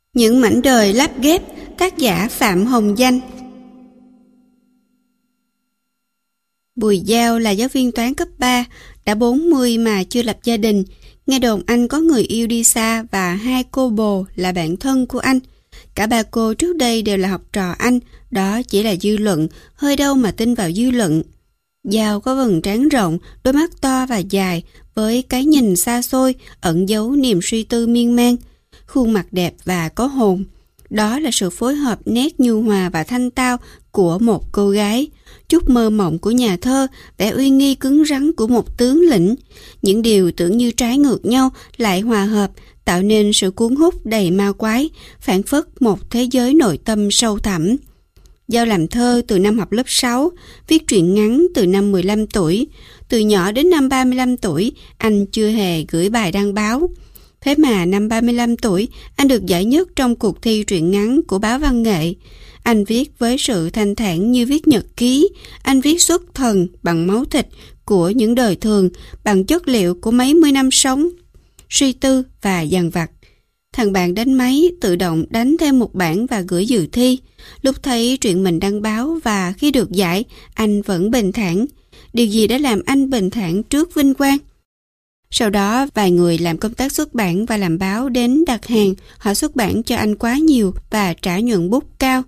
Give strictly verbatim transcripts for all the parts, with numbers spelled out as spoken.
Những mảnh đời lắp ghép, tác giả Phạm Hồng Danh. Bùi Giao là giáo viên toán cấp ba, đã bốn mươi mà chưa lập gia đình. Nghe đồn anh có người yêu đi xa và hai cô bồ là bạn thân của anh. Cả ba cô trước đây đều là học trò anh, đó chỉ là dư luận, hơi đâu mà tin vào dư luận. Giao có vầng trán rộng, đôi mắt to và dài, với cái nhìn xa xôi, ẩn giấu niềm suy tư miên man. Khuôn mặt đẹp và có hồn. Đó là sự phối hợp nét nhu hòa và thanh tao của một cô gái, chút mơ mộng của nhà thơ, vẻ uy nghi cứng rắn của một tướng lĩnh. Những điều tưởng như trái ngược nhau lại hòa hợp, tạo nên sự cuốn hút đầy ma quái, phảng phất một thế giới nội tâm sâu thẳm. Giao làm thơ từ năm học lớp sáu, viết truyện ngắn từ năm mười lăm tuổi. Từ nhỏ đến năm ba mươi lăm tuổi, anh chưa hề gửi bài đăng báo. Thế mà năm ba mươi lăm tuổi, anh được giải nhất trong cuộc thi truyện ngắn của báo Văn nghệ. Anh viết với sự thanh thản như viết nhật ký. Anh viết xuất thần bằng máu thịt của những đời thường, bằng chất liệu của mấy mươi năm sống, suy tư và dằn vặt. Thằng bạn đánh máy tự động đánh thêm một bản và gửi dự thi. Lúc thấy truyện mình đăng báo và khi được giải, anh vẫn bình thản. Điều gì đã làm anh bình thản trước vinh quang? Sau đó, vài người làm công tác xuất bản và làm báo đến đặt hàng, họ xuất bản cho anh quá nhiều và trả nhuận bút cao.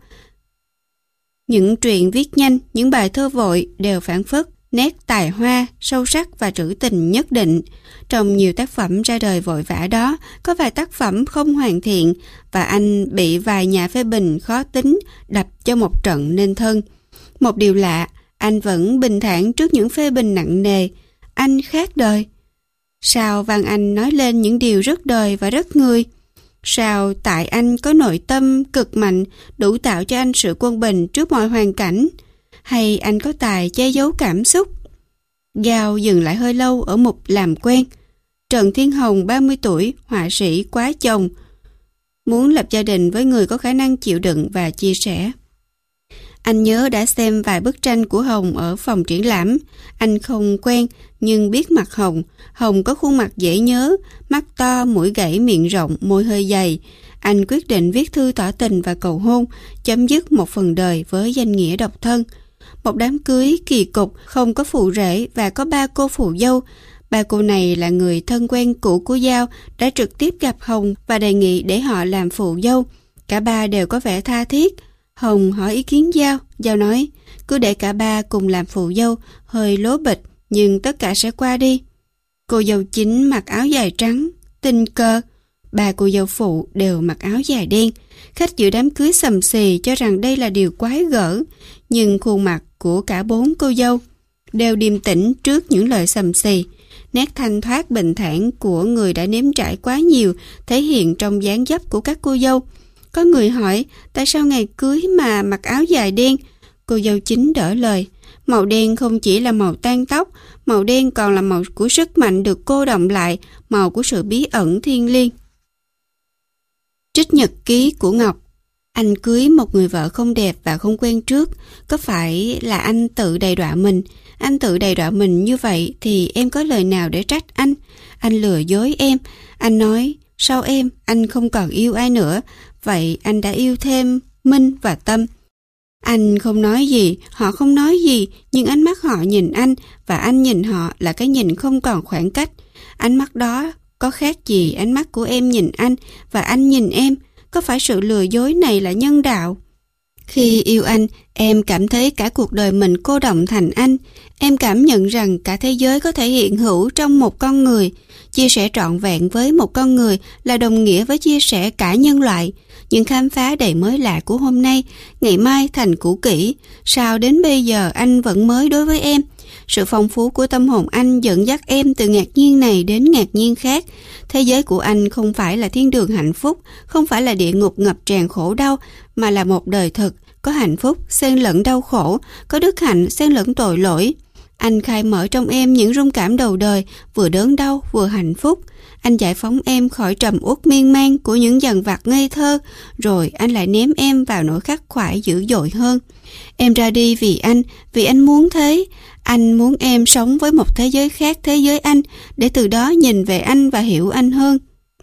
Những truyện viết nhanh, những bài thơ vội đều phảng phất nét tài hoa, sâu sắc và trữ tình nhất định. Trong nhiều tác phẩm ra đời vội vã đó, có vài tác phẩm không hoàn thiện và anh bị vài nhà phê bình khó tính đập cho một trận nên thân. Một điều lạ, anh vẫn bình thản trước những phê bình nặng nề. Anh khác đời. Sao văn anh nói lên những điều rất đời và rất người? Sao tại anh có nội tâm cực mạnh đủ tạo cho anh sự quân bình trước mọi hoàn cảnh? Hay anh có tài che giấu cảm xúc? Giao dừng lại hơi lâu ở mục làm quen. Trần Thiên Hồng, ba mươi tuổi, họa sĩ quá chồng, muốn lập gia đình với người có khả năng chịu đựng và chia sẻ. Anh nhớ đã xem vài bức tranh của Hồng ở phòng triển lãm. Anh không quen nhưng biết mặt Hồng. Hồng có khuôn mặt dễ nhớ, mắt to, mũi gãy, miệng rộng, môi hơi dày. Anh quyết định viết thư tỏ tình và cầu hôn, chấm dứt một phần đời với danh nghĩa độc thân. Một đám cưới kỳ cục, không có phụ rể và có ba cô phụ dâu. Ba cô này là người thân quen cũ của Giao, đã trực tiếp gặp Hồng và đề nghị để họ làm phụ dâu. Cả ba đều có vẻ tha thiết. Hồng hỏi ý kiến Giao, Giao nói, cứ để cả ba cùng làm phụ dâu, hơi lố bịch, nhưng tất cả sẽ qua đi. Cô dâu chính mặc áo dài trắng, tình cờ. Ba cô dâu phụ đều mặc áo dài đen. Khách dự đám cưới sầm xì cho rằng đây là điều quái gở, nhưng khuôn mặt của cả bốn cô dâu đều điềm tĩnh trước những lời sầm xì. Nét thanh thoát bình thản của người đã nếm trải quá nhiều thể hiện trong dáng dấp của các cô dâu. Có người hỏi tại sao ngày cưới mà mặc áo dài đen? Cô dâu chính đỡ lời, màu đen không chỉ là màu tang tóc, màu đen còn là màu của sức mạnh được cô đọng lại, màu của sự bí ẩn thiêng liêng. Trích nhật ký của Ngọc. Anh cưới một người vợ không đẹp và không quen trước, có phải là anh tự đầy đọa mình? Anh tự đầy đọa mình như vậy thì em có lời nào để trách anh? Anh lừa dối em. Anh nói, sau em, anh không còn yêu ai nữa. Vậy anh đã yêu thêm Minh và Tâm. Anh không nói gì, họ không nói gì, nhưng ánh mắt họ nhìn anh và anh nhìn họ là cái nhìn không còn khoảng cách. Ánh mắt đó có khác gì ánh mắt của em nhìn anh và anh nhìn em? Có phải sự lừa dối này là nhân đạo? Khi yêu anh, em cảm thấy cả cuộc đời mình cô đọng thành anh. Em cảm nhận rằng cả thế giới có thể hiện hữu trong một con người. Chia sẻ trọn vẹn với một con người là đồng nghĩa với chia sẻ cả nhân loại. Những khám phá đầy mới lạ của hôm nay, ngày mai thành cũ kỹ. Sao đến bây giờ anh vẫn mới đối với em? Sự phong phú của tâm hồn anh dẫn dắt em từ ngạc nhiên này đến ngạc nhiên khác. Thế giới của anh không phải là thiên đường hạnh phúc, không phải là địa ngục ngập tràn khổ đau, mà là một đời thực, có hạnh phúc, xen lẫn đau khổ, có đức hạnh, xen lẫn tội lỗi. Anh khai mở trong em những rung cảm đầu đời, vừa đớn đau, vừa hạnh phúc. Anh giải phóng em khỏi trầm uất miên man của những dằn vặt ngây thơ, rồi anh lại ném em vào nỗi khắc khoải dữ dội hơn. Em ra đi vì anh, vì anh muốn thế. Anh muốn em sống với một thế giới khác thế giới anh, để từ đó nhìn về anh và hiểu anh hơn.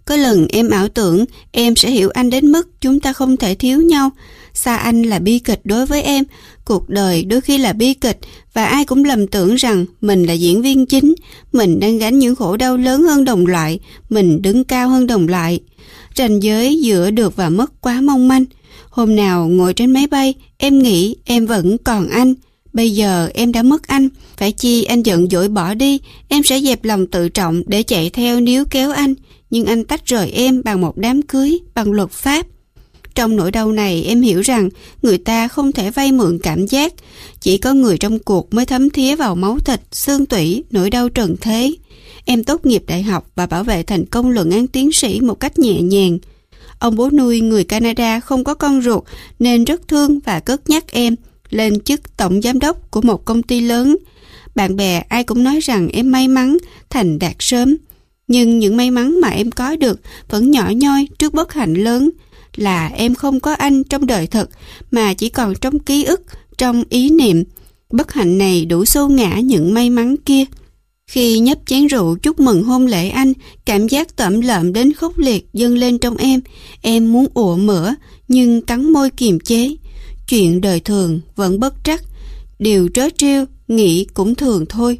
Có lần em ảo tưởng em sẽ hiểu anh đến mức chúng ta không thể thiếu nhau. Xa anh là bi kịch đối với em. Cuộc đời đôi khi là bi kịch và ai cũng lầm tưởng rằng mình là diễn viên chính. Mình đang gánh những khổ đau lớn hơn đồng loại. Mình đứng cao hơn đồng loại. Ranh giới giữa được và mất quá mong manh. Hôm nào ngồi trên máy bay, em nghĩ em vẫn còn anh. Bây giờ em đã mất anh, phải chi anh giận dỗi bỏ đi, em sẽ dẹp lòng tự trọng để chạy theo níu kéo anh. Nhưng anh tách rời em bằng một đám cưới, bằng luật pháp. Trong nỗi đau này em hiểu rằng người ta không thể vay mượn cảm giác. Chỉ có người trong cuộc mới thấm thía vào máu thịt, xương tủy, nỗi đau trần thế. Em tốt nghiệp đại học và bảo vệ thành công luận án tiến sĩ một cách nhẹ nhàng. Ông bố nuôi người Canada không có con ruột nên rất thương và cất nhắc em lên chức tổng giám đốc của một công ty lớn. Bạn bè ai cũng nói rằng em may mắn, thành đạt sớm. Nhưng những may mắn mà em có được vẫn nhỏ nhoi trước bất hạnh lớn là em không có anh trong đời thực mà chỉ còn trong ký ức, trong ý niệm. Bất hạnh này đủ xô ngã những may mắn kia. Khi nhấp chén rượu chúc mừng hôn lễ anh, cảm giác tởm lợm đến khốc liệt dâng lên trong em. Em muốn ủa mửa nhưng cắn môi kiềm chế. Chuyện đời thường vẫn bất trắc. Điều trớ trêu nghĩ cũng thường thôi.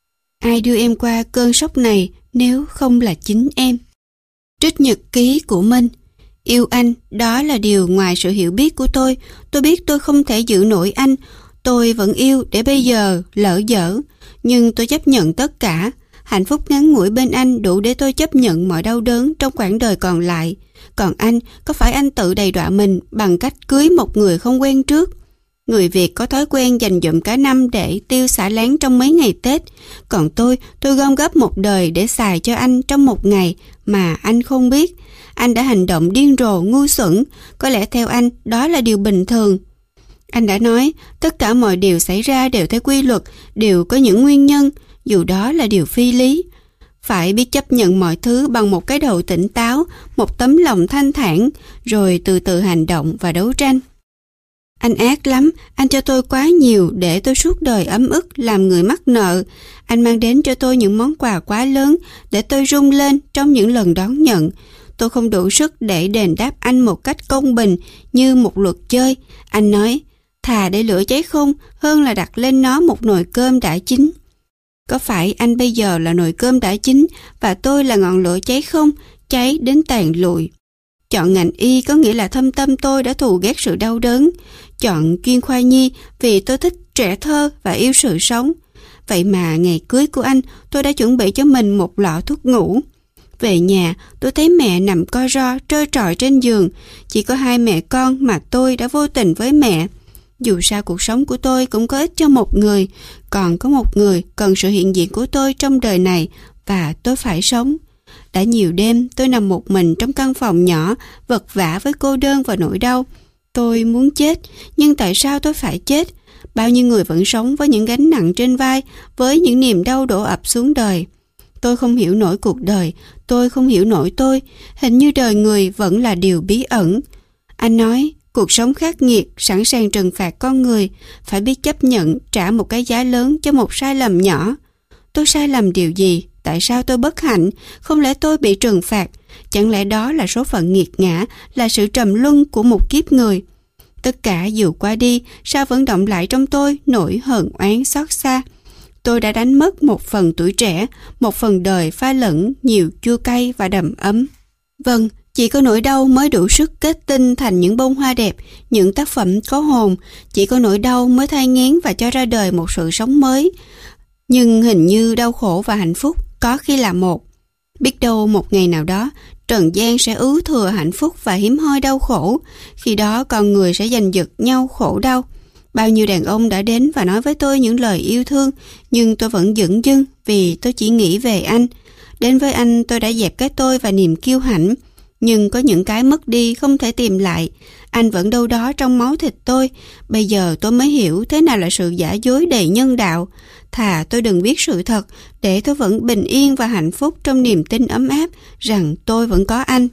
Ai đưa em qua cơn sốc này nếu không là chính em? Trích nhật ký của Minh. Yêu anh, đó là điều ngoài sự hiểu biết của tôi. Tôi biết tôi không thể giữ nổi anh. Tôi vẫn yêu để bây giờ lỡ dở. Nhưng tôi chấp nhận tất cả. Hạnh phúc ngắn ngủi bên anh đủ để tôi chấp nhận mọi đau đớn trong quãng đời còn lại. Còn anh, có phải anh tự đầy đọa mình bằng cách cưới một người không quen trước? Người Việt có thói quen dành dụm cả năm để tiêu xả láng trong mấy ngày Tết. Còn tôi, tôi gom góp một đời để xài cho anh trong một ngày mà anh không biết. Anh đã hành động điên rồ, ngu xuẩn. Có lẽ theo anh, đó là điều bình thường. Anh đã nói, tất cả mọi điều xảy ra đều theo quy luật, đều có những nguyên nhân, dù đó là điều phi lý. Phải biết chấp nhận mọi thứ bằng một cái đầu tỉnh táo, một tấm lòng thanh thản, rồi từ từ hành động và đấu tranh. Anh ác lắm, anh cho tôi quá nhiều để tôi suốt đời ấm ức làm người mắc nợ. Anh mang đến cho tôi những món quà quá lớn để tôi rung lên trong những lần đón nhận. Tôi không đủ sức để đền đáp anh một cách công bình như một luật chơi. Anh nói, thà để lửa cháy không hơn là đặt lên nó một nồi cơm đã chín. Có phải anh bây giờ là nồi cơm đã chín và tôi là ngọn lửa cháy không, cháy đến tàn lụi? Chọn ngành y có nghĩa là thâm tâm tôi đã thù ghét sự đau đớn. Chọn chuyên khoa nhi vì tôi thích trẻ thơ và yêu sự sống. Vậy mà ngày cưới của anh, tôi đã chuẩn bị cho mình một lọ thuốc ngủ. Về nhà, tôi thấy mẹ nằm co ro, trơ trọi trên giường. Chỉ có hai mẹ con mà tôi đã vô tình với mẹ. Dù sao cuộc sống của tôi cũng có ích cho một người, còn có một người cần sự hiện diện của tôi trong đời này và tôi phải sống. Đã nhiều đêm tôi nằm một mình trong căn phòng nhỏ, vật vã với cô đơn và nỗi đau. Tôi muốn chết, nhưng tại sao tôi phải chết? Bao nhiêu người vẫn sống với những gánh nặng trên vai, với những niềm đau đổ ập xuống đời. Tôi không hiểu nổi cuộc đời, tôi không hiểu nổi tôi. Hình như đời người vẫn là điều bí ẩn. Anh nói, cuộc sống khắc nghiệt, sẵn sàng trừng phạt con người, phải biết chấp nhận trả một cái giá lớn cho một sai lầm nhỏ. Tôi sai lầm điều gì? Tại sao tôi bất hạnh? Không lẽ tôi bị trừng phạt? Chẳng lẽ đó là số phận nghiệt ngã, là sự trầm luân của một kiếp người? Tất cả dù qua đi, sao vẫn động lại trong tôi nỗi hờn oán xót xa? Tôi đã đánh mất một phần tuổi trẻ, một phần đời pha lẫn nhiều chua cay và đầm ấm. Vâng, chỉ có nỗi đau mới đủ sức kết tinh thành những bông hoa đẹp, những tác phẩm có hồn. Chỉ có nỗi đau mới thai nghén và cho ra đời một sự sống mới. Nhưng hình như đau khổ và hạnh phúc có khi là một. Biết đâu một ngày nào đó, trần gian sẽ ứ thừa hạnh phúc và hiếm hoi đau khổ. Khi đó con người sẽ giành giật nhau khổ đau. Bao nhiêu đàn ông đã đến và nói với tôi những lời yêu thương, nhưng tôi vẫn dửng dưng vì tôi chỉ nghĩ về anh. Đến với anh tôi đã dẹp cái tôi và niềm kiêu hãnh. Nhưng có những cái mất đi không thể tìm lại. Anh vẫn đâu đó trong máu thịt tôi. Bây giờ tôi mới hiểu thế nào là sự giả dối đầy nhân đạo. Thà tôi đừng biết sự thật, để tôi vẫn bình yên và hạnh phúc trong niềm tin ấm áp rằng tôi vẫn có anh.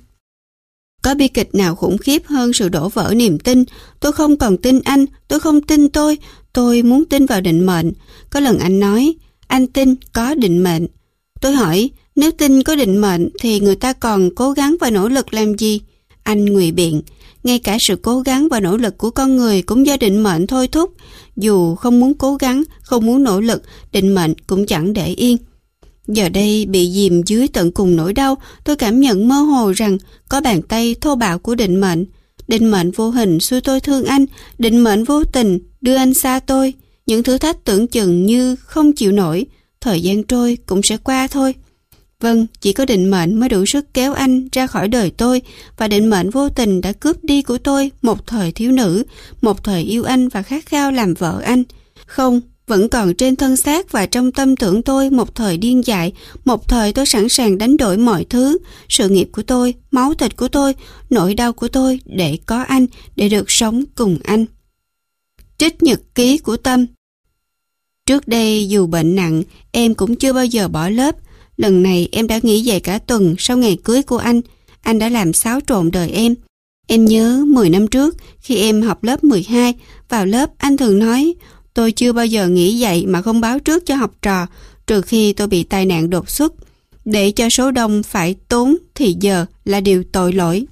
Có bi kịch nào khủng khiếp hơn sự đổ vỡ niềm tin? Tôi không còn tin anh, tôi không tin tôi, tôi muốn tin vào định mệnh. Có lần anh nói, anh tin có định mệnh. Tôi hỏi, Nếu tin có định mệnh thì người ta còn cố gắng và nỗ lực làm gì? Anh ngụy biện, ngay cả sự cố gắng và nỗ lực của con người cũng do định mệnh thôi thúc. Dù không muốn cố gắng, không muốn nỗ lực, định mệnh cũng chẳng để yên. Giờ đây bị dìm dưới tận cùng nỗi đau, tôi cảm nhận mơ hồ rằng có bàn tay thô bạo của định mệnh. Định mệnh vô hình xui tôi thương anh, định mệnh vô tình đưa anh xa tôi. Những thử thách tưởng chừng như không chịu nổi, thời gian trôi cũng sẽ qua thôi. Vâng, chỉ có định mệnh mới đủ sức kéo anh ra khỏi đời tôi, và định mệnh vô tình đã cướp đi của tôi một thời thiếu nữ, một thời yêu anh và khát khao làm vợ anh. Không, vẫn còn trên thân xác và trong tâm tưởng tôi một thời điên dại, một thời tôi sẵn sàng đánh đổi mọi thứ, sự nghiệp của tôi, máu thịt của tôi, nỗi đau của tôi để có anh, để được sống cùng anh. Trích nhật ký của Tâm. Trước đây dù bệnh nặng, em cũng chưa bao giờ bỏ lớp. Lần này em đã nghỉ dạy cả tuần sau ngày cưới của anh. Anh đã làm xáo trộn đời em. Em nhớ mười năm trước, khi em học lớp mười hai, vào lớp anh thường nói, tôi chưa bao giờ nghỉ dạy mà không báo trước cho học trò, trừ khi tôi bị tai nạn đột xuất. Để cho số đông phải tốn thì giờ là điều tội lỗi.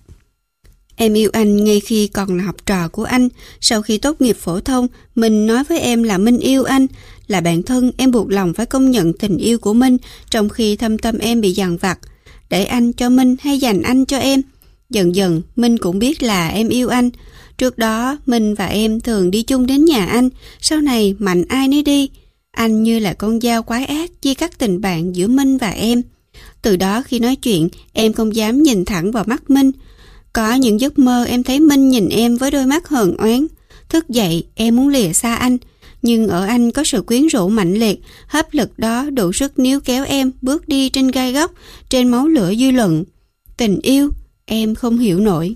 Em yêu anh ngay khi còn là học trò của anh. Sau khi tốt nghiệp phổ thông, Minh nói với em là Minh yêu anh. Là bạn thân, em buộc lòng phải công nhận tình yêu của Minh, trong khi thâm tâm em bị dằn vặt. Để anh cho Minh hay dành anh cho em? Dần dần, Minh cũng biết là em yêu anh. Trước đó, Minh và em thường đi chung đến nhà anh. Sau này, mạnh ai nấy đi. Anh như là con dao quái ác chia cắt tình bạn giữa Minh và em. Từ đó khi nói chuyện, em không dám nhìn thẳng vào mắt Minh. Có những giấc mơ em thấy Minh nhìn em với đôi mắt hờn oán. Thức dậy, em muốn lìa xa anh. Nhưng ở anh có sự quyến rũ mạnh liệt, hấp lực đó đủ sức níu kéo em bước đi trên gai góc, trên máu lửa dư luận. Tình yêu, em không hiểu nổi.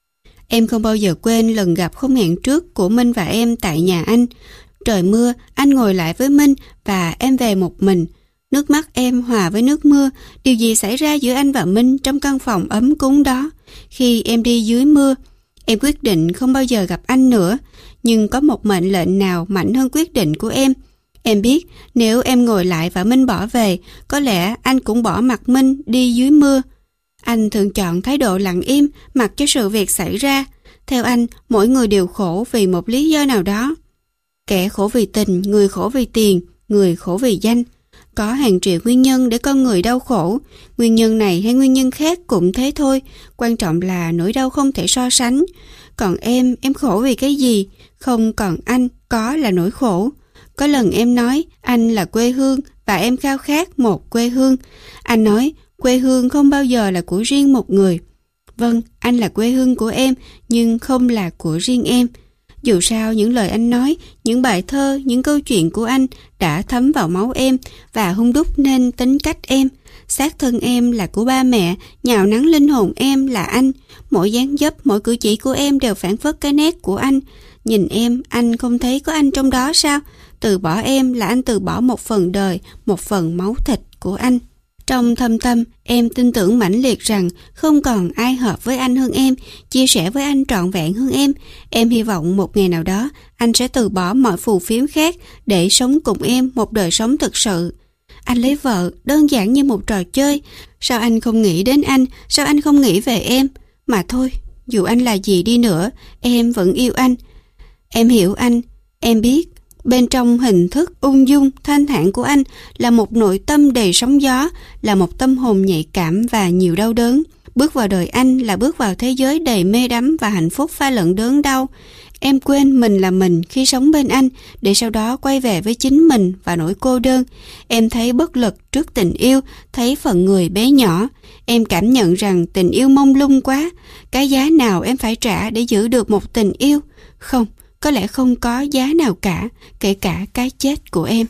Em không bao giờ quên lần gặp không hẹn trước của Minh và em tại nhà anh. Trời mưa, anh ngồi lại với Minh và em về một mình. Nước mắt em hòa với nước mưa. Điều gì xảy ra giữa anh và Minh trong căn phòng ấm cúng đó? Khi em đi dưới mưa, em quyết định không bao giờ gặp anh nữa. Nhưng có một mệnh lệnh nào mạnh hơn quyết định của em? Em biết nếu em ngồi lại và Minh bỏ về, có lẽ anh cũng bỏ mặc Minh đi dưới mưa. Anh thường chọn thái độ lặng im, mặc cho sự việc xảy ra. Theo anh, mỗi người đều khổ vì một lý do nào đó. Kẻ khổ vì tình, người khổ vì tiền, người khổ vì danh. Có hàng triệu nguyên nhân để con người đau khổ. Nguyên nhân này hay nguyên nhân khác cũng thế thôi. Quan trọng là nỗi đau không thể so sánh. Còn em, em khổ vì cái gì? Không còn anh, có là nỗi khổ. Có lần em nói anh là quê hương và em khao khát một quê hương. Anh nói quê hương không bao giờ là của riêng một người. Vâng, anh là quê hương của em, nhưng không là của riêng em. Dù sao những lời anh nói, những bài thơ, những câu chuyện của anh đã thấm vào máu em và hun đúc nên tính cách em. Xác thân em là của ba mẹ, nhào nắng linh hồn em là anh. Mỗi dáng dấp, mỗi cử chỉ của em đều phản phất cái nét của anh. Nhìn em, anh không thấy có anh trong đó sao? Từ bỏ em là anh từ bỏ một phần đời, một phần máu thịt của anh. Trong thâm tâm, em tin tưởng mãnh liệt rằng không còn ai hợp với anh hơn em, chia sẻ với anh trọn vẹn hơn em. Em hy vọng một ngày nào đó, anh sẽ từ bỏ mọi phù phiếm khác để sống cùng em một đời sống thực sự. Anh lấy vợ đơn giản như một trò chơi. Sao anh không nghĩ đến anh? Sao anh không nghĩ về em? Mà thôi, dù anh là gì đi nữa, em vẫn yêu anh. Em hiểu anh, em biết. Bên trong hình thức ung dung, thanh thản của anh là một nội tâm đầy sóng gió, là một tâm hồn nhạy cảm và nhiều đau đớn. Bước vào đời anh là bước vào thế giới đầy mê đắm và hạnh phúc pha lẫn đớn đau. Em quên mình là mình khi sống bên anh, để sau đó quay về với chính mình và nỗi cô đơn. Em thấy bất lực trước tình yêu, thấy phận người bé nhỏ. Em cảm nhận rằng tình yêu mông lung quá. Cái giá nào em phải trả để giữ được một tình yêu? Không, có lẽ không có giá nào cả, kể cả cái chết của em.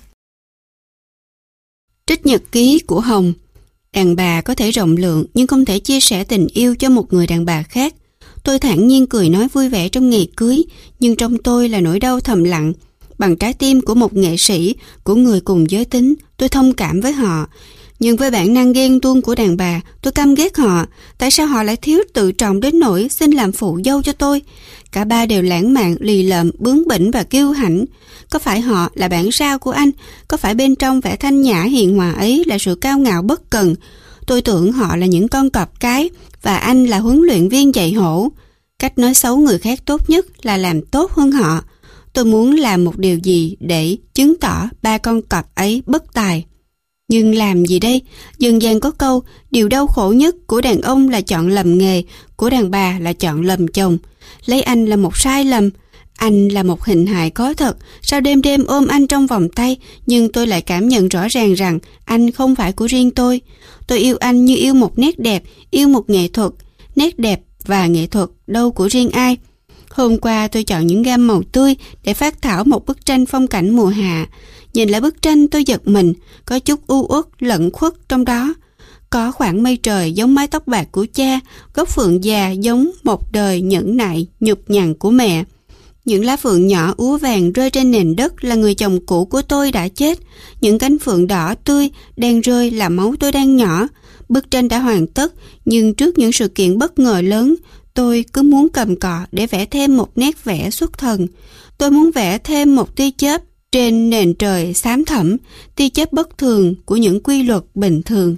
Trích nhật ký của Hồng. Đàn bà có thể rộng lượng nhưng không thể chia sẻ tình yêu cho một người đàn bà khác. Tôi thản nhiên cười nói vui vẻ trong ngày cưới, nhưng trong tôi là nỗi đau thầm lặng. Bằng trái tim của một nghệ sĩ, của người cùng giới tính, tôi thông cảm với họ. Nhưng với bản năng ghen tuông của đàn bà, tôi căm ghét họ. Tại sao họ lại thiếu tự trọng đến nỗi xin làm phụ dâu cho tôi? Cả ba đều lãng mạn, lì lợm, bướng bỉnh và kiêu hãnh. Có phải họ là bản sao của anh? Có phải bên trong vẻ thanh nhã hiền hòa ấy là sự cao ngạo bất cần? Tôi tưởng họ là những con cọp cái và anh là huấn luyện viên dạy hổ. Cách nói xấu người khác tốt nhất là làm tốt hơn họ. Tôi muốn làm một điều gì để chứng tỏ ba con cọp ấy bất tài. Nhưng làm gì đây? Dân gian có câu, điều đau khổ nhất của đàn ông là chọn lầm nghề, của đàn bà là chọn lầm chồng. Lấy anh là một sai lầm. Anh là một hình hài có thật. Sao đêm đêm ôm anh trong vòng tay, nhưng tôi lại cảm nhận rõ ràng rằng anh không phải của riêng tôi. Tôi yêu anh như yêu một nét đẹp, yêu một nghệ thuật. Nét đẹp và nghệ thuật đâu của riêng ai. Hôm qua tôi chọn những gam màu tươi để phác thảo một bức tranh phong cảnh mùa hạ. Nhìn lại bức tranh tôi giật mình, có chút u uất lẫn khuất trong đó. Có khoảng mây trời giống mái tóc bạc của cha, gốc phượng già giống một đời nhẫn nại, nhục nhằn của mẹ. Những lá phượng nhỏ úa vàng rơi trên nền đất là người chồng cũ của tôi đã chết. Những cánh phượng đỏ tươi đang rơi là máu tôi đang nhỏ. Bức tranh đã hoàn tất, nhưng trước những sự kiện bất ngờ lớn, tôi cứ muốn cầm cọ để vẽ thêm một nét vẽ xuất thần. Tôi muốn vẽ thêm một tia chớp trên nền trời xám thẳm, tia chớp bất thường của những quy luật bình thường.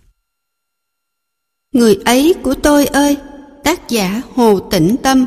Người ấy của tôi ơi! Tác giả Hồ Tĩnh Tâm.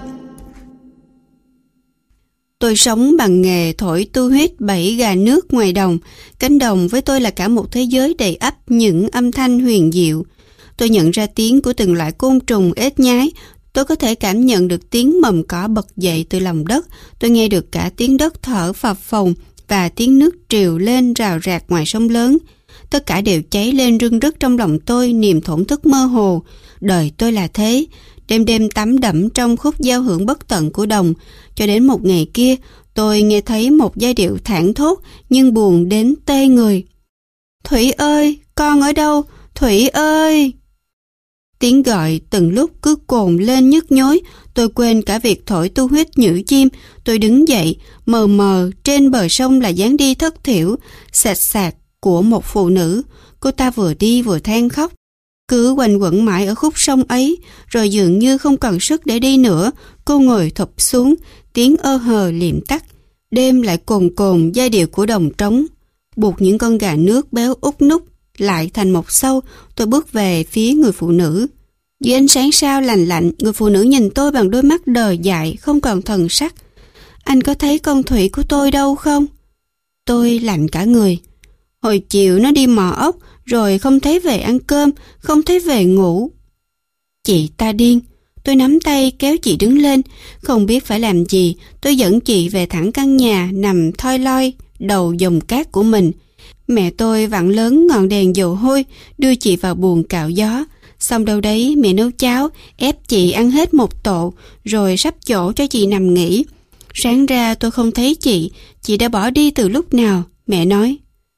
Tôi sống bằng nghề thổi tu huyết bẫy gà nước ngoài đồng. Cánh đồng với tôi là cả một thế giới đầy ắp những âm thanh huyền diệu. Tôi nhận ra tiếng của từng loại côn trùng ếch nhái. Tôi có thể cảm nhận được tiếng mầm cỏ bật dậy từ lòng đất. Tôi nghe được cả tiếng đất thở phập phồng và tiếng nước triều lên rào rạc ngoài sông lớn. Tất cả đều cháy lên rưng rức trong lòng tôi niềm thổn thức mơ hồ. Đời tôi là thế. Đêm đêm tắm đẫm trong khúc giao hưởng bất tận của đồng. Cho đến một ngày kia, tôi nghe thấy một giai điệu thảng thốt nhưng buồn đến tê người. Thủy ơi, con ở đâu? Thủy ơi! Tiếng gọi từng lúc cứ cồn lên nhức nhối. Tôi quên cả việc thổi tu huyết nhử chim. Tôi đứng dậy, mờ mờ trên bờ sông là dáng đi thất thiểu, sạch sạc của một phụ nữ. Cô ta vừa đi vừa than khóc. Cứ quanh quẩn mãi ở khúc sông ấy, rồi dường như không còn sức để đi nữa. Cô ngồi thụp xuống, tiếng ơ hờ liệm tắt. Đêm lại cồn cồn giai điệu của đồng trống. Buộc những con gà nước béo út nút lại thành một sâu, tôi bước về phía người phụ nữ. Dưới ánh sáng sao lành lạnh, người phụ nữ nhìn tôi bằng đôi mắt đờ dại, không còn thần sắc. Anh có thấy con Thủy của tôi đâu không? Tôi lạnh cả người. Hồi chiều nó đi mò ốc, rồi không thấy về ăn cơm, không thấy về ngủ. Chị ta điên. Tôi nắm tay kéo chị đứng lên. Không biết phải làm gì, tôi dẫn chị về thẳng căn nhà nằm thoi loi đầu dòng cát của mình. Mẹ tôi vặn lớn ngọn đèn dầu hôi, đưa chị vào buồng cạo gió. Xong đâu đấy mẹ nấu cháo, ép chị ăn hết một tộ, rồi sắp chỗ cho chị nằm nghỉ. Sáng ra tôi không thấy chị, chị đã bỏ đi từ lúc nào. Mẹ nói,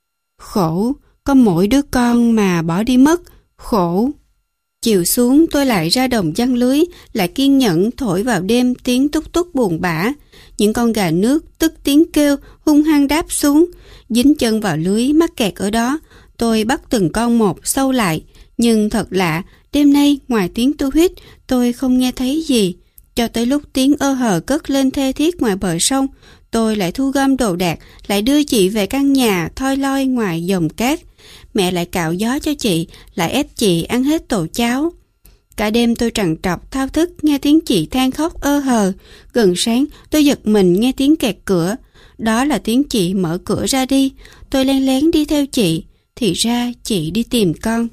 khổ, có mỗi đứa con mà bỏ đi mất, khổ. Chiều xuống tôi lại ra đồng giăng lưới, lại kiên nhẫn thổi vào đêm tiếng túc túc buồn bã. Những con gà nước tức tiếng kêu hung hăng đáp xuống, dính chân vào lưới mắc kẹt ở đó. Tôi bắt từng con một sâu lại, nhưng thật lạ, đêm nay ngoài tiếng tu huyết tôi không nghe thấy gì. Cho tới lúc tiếng ơ hờ cất lên thê thiết ngoài bờ sông, tôi lại thu gom đồ đạc, lại đưa chị về căn nhà thoi loi ngoài dòng cát. Mẹ lại cạo gió cho chị, lại ép chị ăn hết tổ cháo. Cả đêm tôi trằn trọc thao thức nghe tiếng chị than khóc ơ hờ. Gần sáng tôi giật mình nghe tiếng kẹt cửa. Đó là tiếng chị mở cửa ra đi. Tôi lén lén đi theo chị. Thì ra chị đi tìm con.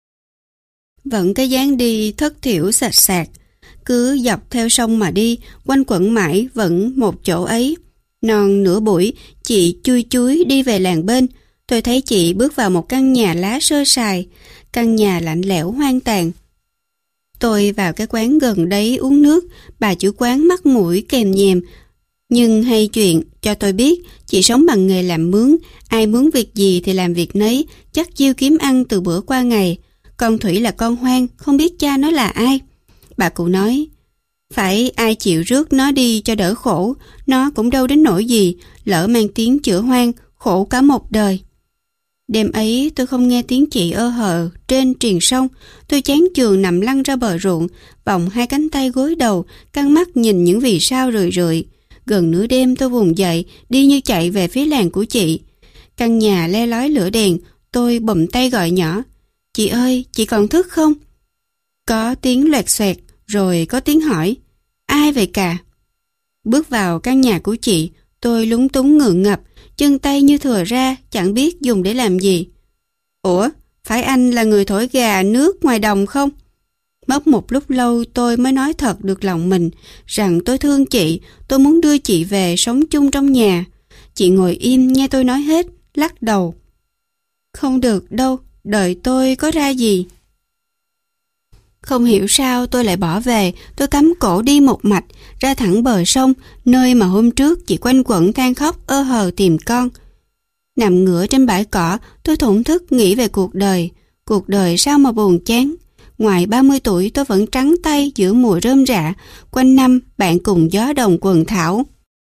Vẫn cái dáng đi thất thiểu sạch sạc. Cứ dọc theo sông mà đi, quanh quẩn mãi vẫn một chỗ ấy. Non nửa buổi, chị chui chúi đi về làng bên. Tôi thấy chị bước vào một căn nhà lá sơ sài. Căn nhà lạnh lẽo hoang tàn. Tôi vào cái quán gần đấy uống nước. Bà chủ quán mắc mũi kèm nhèm. Nhưng hay chuyện cho tôi biết chị sống bằng nghề làm mướn. Ai mướn việc gì thì làm việc nấy, chắc chiêu kiếm ăn từ bữa qua ngày. Con Thủy là con hoang, không biết cha nó là ai. Bà cụ nói, phải ai chịu rước nó đi cho đỡ khổ. Nó cũng đâu đến nỗi gì, lỡ mang tiếng chữa hoang, khổ cả một đời. Đêm ấy tôi không nghe tiếng chị ơ hờ trên triền sông. Tôi chán chường nằm lăn ra bờ ruộng, vòng hai cánh tay gối đầu, căng mắt nhìn những vì sao rười rượi. Gần nửa đêm tôi vùng dậy, đi như chạy về phía làng của chị. Căn nhà le lói lửa đèn, tôi bụm tay gọi nhỏ. Chị ơi, chị còn thức không? Có tiếng loẹt xoẹt, rồi có tiếng hỏi. Ai vậy cả? Bước vào căn nhà của chị, tôi lúng túng ngượng ngập, chân tay như thừa ra, chẳng biết dùng để làm gì. Ủa, phải anh là người thổi gà nước ngoài đồng không? Mất một lúc lâu tôi mới nói thật được lòng mình, rằng tôi thương chị, tôi muốn đưa chị về sống chung trong nhà. Chị ngồi im nghe tôi nói hết, lắc đầu. Không được đâu, đợi tôi có ra gì. Không hiểu sao tôi lại bỏ về, tôi cắm cổ đi một mạch, ra thẳng bờ sông, nơi mà hôm trước chị quanh quẩn than khóc ơ hờ tìm con. Nằm ngửa trên bãi cỏ, tôi thổn thức nghĩ về cuộc đời. Cuộc đời sao mà buồn chán. Ngoài ba mươi tuổi tôi vẫn trắng tay giữa mùa rơm rạ, quanh năm bạn cùng gió đồng quần thảo.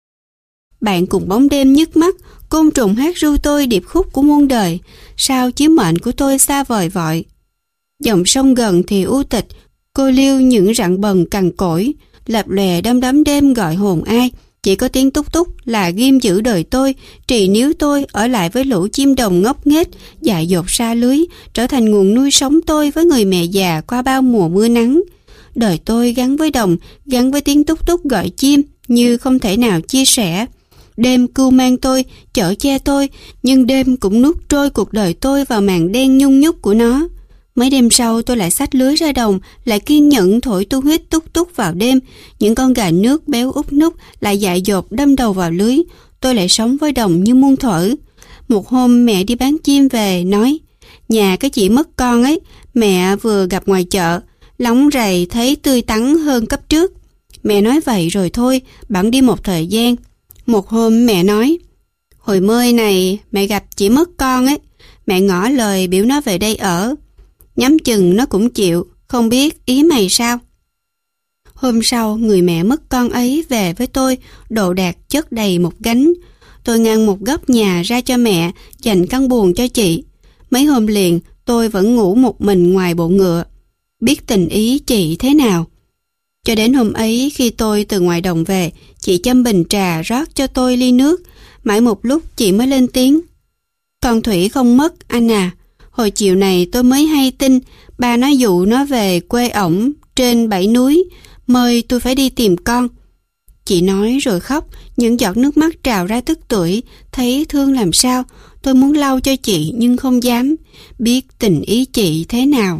Bạn cùng bóng đêm nhức mắt, côn trùng hát ru tôi điệp khúc của muôn đời, sao chiếu mệnh của tôi xa vời vợi. Dòng sông gần thì u tịch, cô liêu những rặng bần cằn cỗi, lập lòe đăm đắm đêm gọi hồn ai. Chỉ có tiếng túc túc là ghim giữ đời tôi, trì níu tôi ở lại với lũ chim đồng ngốc nghếch, dại dột xa lưới, trở thành nguồn nuôi sống tôi với người mẹ già qua bao mùa mưa nắng. Đời tôi gắn với đồng, gắn với tiếng túc túc gọi chim, như không thể nào chia sẻ. Đêm cưu mang tôi, chở che tôi, nhưng đêm cũng nuốt trôi cuộc đời tôi vào màn đen nhung nhúc của nó. Mấy đêm sau tôi lại xách lưới ra đồng, lại kiên nhẫn thổi tu huyết túc túc vào đêm. Những con gà nước béo út nút lại dại dột đâm đầu vào lưới. Tôi lại sống với đồng như muôn thuở. Một hôm mẹ đi bán chim về, nói, nhà cái chị mất con ấy, mẹ vừa gặp ngoài chợ, lóng rầy thấy tươi tắn hơn cấp trước. Mẹ nói vậy rồi thôi, bẵng đi một thời gian. Một hôm mẹ nói, hồi mơi này mẹ gặp chị mất con ấy, mẹ ngỏ lời biểu nó về đây ở. Nhắm chừng nó cũng chịu, không biết ý mày sao. Hôm sau, người mẹ mất con ấy về với tôi, đồ đạc chất đầy một gánh. Tôi ngăn một góc nhà ra cho mẹ, dành căn buồng cho chị. Mấy hôm liền, tôi vẫn ngủ một mình ngoài bộ ngựa. Biết tình ý chị thế nào. Cho đến hôm ấy, khi tôi từ ngoài đồng về, chị châm bình trà rót cho tôi ly nước. Mãi một lúc chị mới lên tiếng. Con Thủy không mất, anh à. Hồi chiều này tôi mới hay tin, ba nói dụ nó về quê ổng trên bảy núi, mời tôi phải đi tìm con. Chị nói rồi khóc, những giọt nước mắt trào ra tức tưởi, thấy thương làm sao. Tôi muốn lau cho chị nhưng không dám, biết tình ý chị thế nào.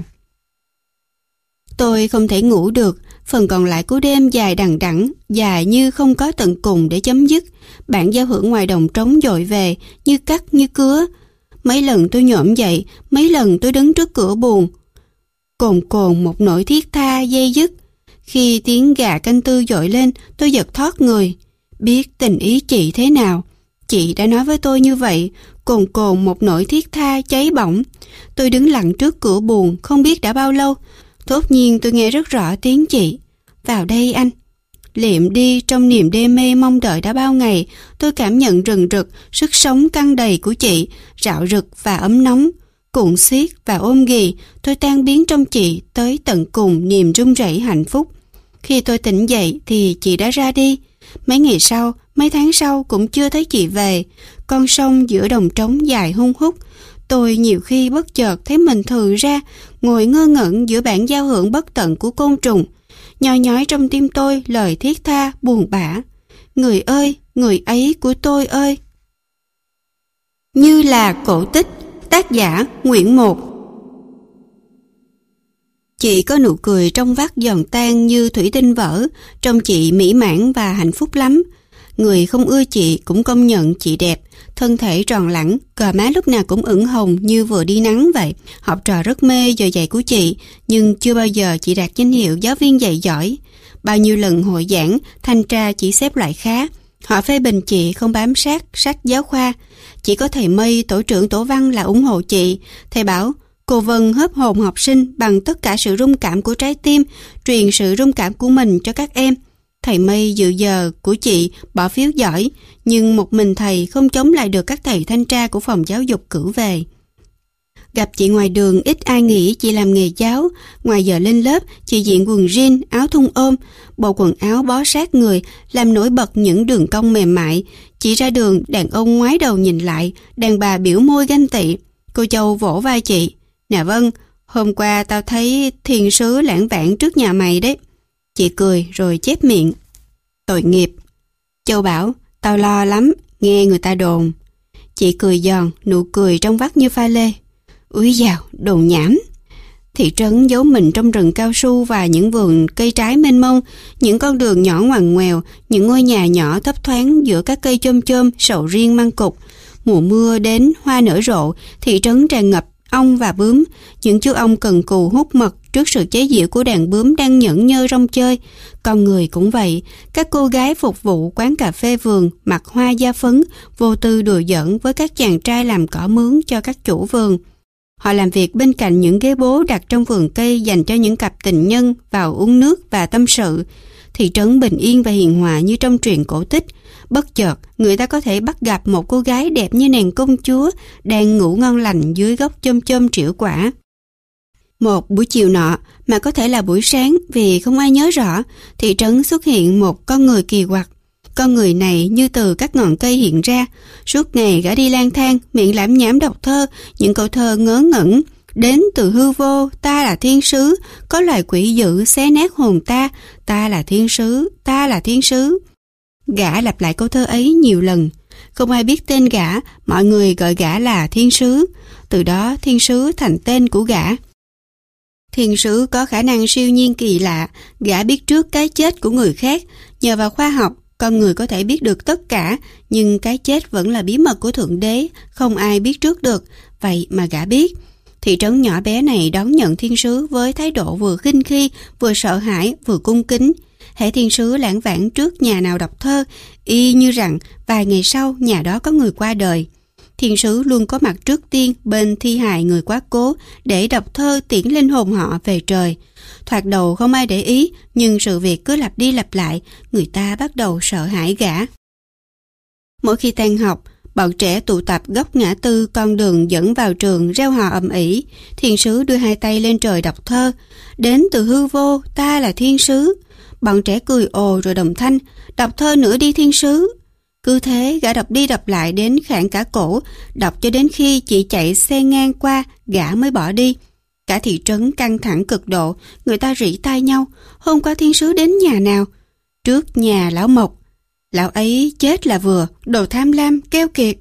Tôi không thể ngủ được, phần còn lại của đêm dài đằng đẵng, dài như không có tận cùng để chấm dứt. Bản giao hưởng ngoài đồng trống dội về, như cắt như cứa. Mấy lần tôi nhổm dậy, mấy lần tôi đứng trước cửa buồng. Cồn cồn một nỗi thiết tha dây dứt. Khi tiếng gà canh tư dội lên, tôi giật thoát người. Biết tình ý chị thế nào. Chị đã nói với tôi như vậy, cồn cồn một nỗi thiết tha cháy bỏng. Tôi đứng lặng trước cửa buồng, không biết đã bao lâu. Thốt nhiên tôi nghe rất rõ tiếng chị. Vào đây anh. Liệm đi trong niềm đê mê mong đợi đã bao ngày, tôi cảm nhận rừng rực sức sống căng đầy của chị, rạo rực và ấm nóng. Cuộn xiết và ôm ghì, tôi tan biến trong chị tới tận cùng niềm run rẩy hạnh phúc. Khi tôi tỉnh dậy thì chị đã ra đi. Mấy ngày sau, mấy tháng sau cũng chưa thấy chị về. Con sông giữa đồng trống dài hun hút. Tôi nhiều khi bất chợt thấy mình thừ ra, ngồi ngơ ngẩn giữa bản giao hưởng bất tận của côn trùng. Nhói nhói trong tim tôi lời thiết tha buồn bã. Người ơi, người ấy của tôi ơi. Như là cổ tích, tác giả Nguyễn Một. Chị có nụ cười trong vắt giòn tan như thủy tinh vỡ, trông chị mỹ mãn và hạnh phúc lắm. Người không ưa chị cũng công nhận chị đẹp, thân thể tròn lẳng, gò má lúc nào cũng ửng hồng như vừa đi nắng vậy. Học trò rất mê giờ dạy của chị, nhưng chưa bao giờ chị đạt danh hiệu giáo viên dạy giỏi. Bao nhiêu lần hội giảng, thanh tra chỉ xếp loại khá. Họ phê bình chị không bám sát sách giáo khoa. Chỉ có thầy Mây, tổ trưởng tổ văn là ủng hộ chị. Thầy bảo, cô Vân hớp hồn học sinh bằng tất cả sự rung cảm của trái tim, truyền sự rung cảm của mình cho các em. Thầy Mây dự giờ của chị bỏ phiếu giỏi, nhưng một mình thầy không chống lại được các thầy thanh tra của phòng giáo dục cử về. Gặp chị ngoài đường ít ai nghĩ chị làm nghề giáo. Ngoài giờ lên lớp, chị diện quần jean, áo thun ôm, bộ quần áo bó sát người, làm nổi bật những đường cong mềm mại. Chị ra đường, đàn ông ngoái đầu nhìn lại, đàn bà biểu môi ganh tị. Cô Châu vỗ vai chị. Nè Vân, hôm qua tao thấy thiên sứ lãng vảng trước nhà mày đấy. Chị cười rồi chép miệng. Tội nghiệp. Châu bảo, tao lo lắm, nghe người ta đồn. Chị cười giòn, nụ cười trong vắt như pha lê. Úi dào, đồn nhảm. Thị trấn giấu mình trong rừng cao su và những vườn cây trái mênh mông, những con đường nhỏ ngoằn ngoèo, những ngôi nhà nhỏ thấp thoáng giữa các cây chôm chôm, sầu riêng măng cụt. Mùa mưa đến, hoa nở rộ, thị trấn tràn ngập ong và bướm. Những chú ong cần cù hút mật trước sự chế giễu của đàn bướm đang nhẫn nhơ rong chơi. Con người cũng vậy, các cô gái phục vụ quán cà phê vườn mặc hoa da phấn, vô tư đùa giỡn với các chàng trai làm cỏ mướn cho các chủ vườn. Họ làm việc bên cạnh những ghế bố đặt trong vườn cây dành cho những cặp tình nhân vào uống nước và tâm sự. Thị trấn bình yên và hiền hòa như trong truyện cổ tích. Bất chợt, người ta có thể bắt gặp một cô gái đẹp như nàng công chúa đang ngủ ngon lành dưới gốc chôm chôm trĩu quả. Một buổi chiều nọ, mà có thể là buổi sáng vì không ai nhớ rõ, thị trấn xuất hiện một con người kỳ quặc. Con người này như từ các ngọn cây hiện ra. Suốt ngày gã đi lang thang, miệng lảm nhảm đọc thơ, những câu thơ ngớ ngẩn. Đến từ hư vô, ta là thiên sứ, có loài quỷ dữ xé nát hồn ta, ta là thiên sứ, ta là thiên sứ. Gã lặp lại câu thơ ấy nhiều lần. Không ai biết tên gã, mọi người gọi gã là thiên sứ. Từ đó thiên sứ thành tên của gã. Thiên sứ có khả năng siêu nhiên kỳ lạ, gã biết trước cái chết của người khác. Nhờ vào khoa học, con người có thể biết được tất cả, nhưng cái chết vẫn là bí mật của Thượng Đế, không ai biết trước được, vậy mà gã biết. Thị trấn nhỏ bé này đón nhận thiên sứ với thái độ vừa khinh khi, vừa sợ hãi, vừa cung kính. Hễ thiên sứ lãng vảng trước nhà nào đọc thơ, y như rằng vài ngày sau nhà đó có người qua đời. Thiên sứ luôn có mặt trước tiên bên thi hài người quá cố để đọc thơ tiễn linh hồn họ về trời. Thoạt đầu không ai để ý, nhưng sự việc cứ lặp đi lặp lại, người ta bắt đầu sợ hãi gã. Mỗi khi tan học, bọn trẻ tụ tập góc ngã tư con đường dẫn vào trường reo hò ầm ĩ. Thiên sứ đưa hai tay lên trời đọc thơ. Đến từ hư vô, ta là thiên sứ. Bọn trẻ cười ồ rồi đồng thanh, đọc thơ nữa đi thiên sứ. Cứ thế gã đọc đi đọc lại đến khản cả cổ, đọc cho đến khi chị chạy xe ngang qua, gã mới bỏ đi. Cả thị trấn căng thẳng cực độ, người ta rỉ tai nhau. Hôm qua thiên sứ đến nhà nào? Trước nhà lão Mộc. Lão ấy chết là vừa, đồ tham lam, keo kiệt.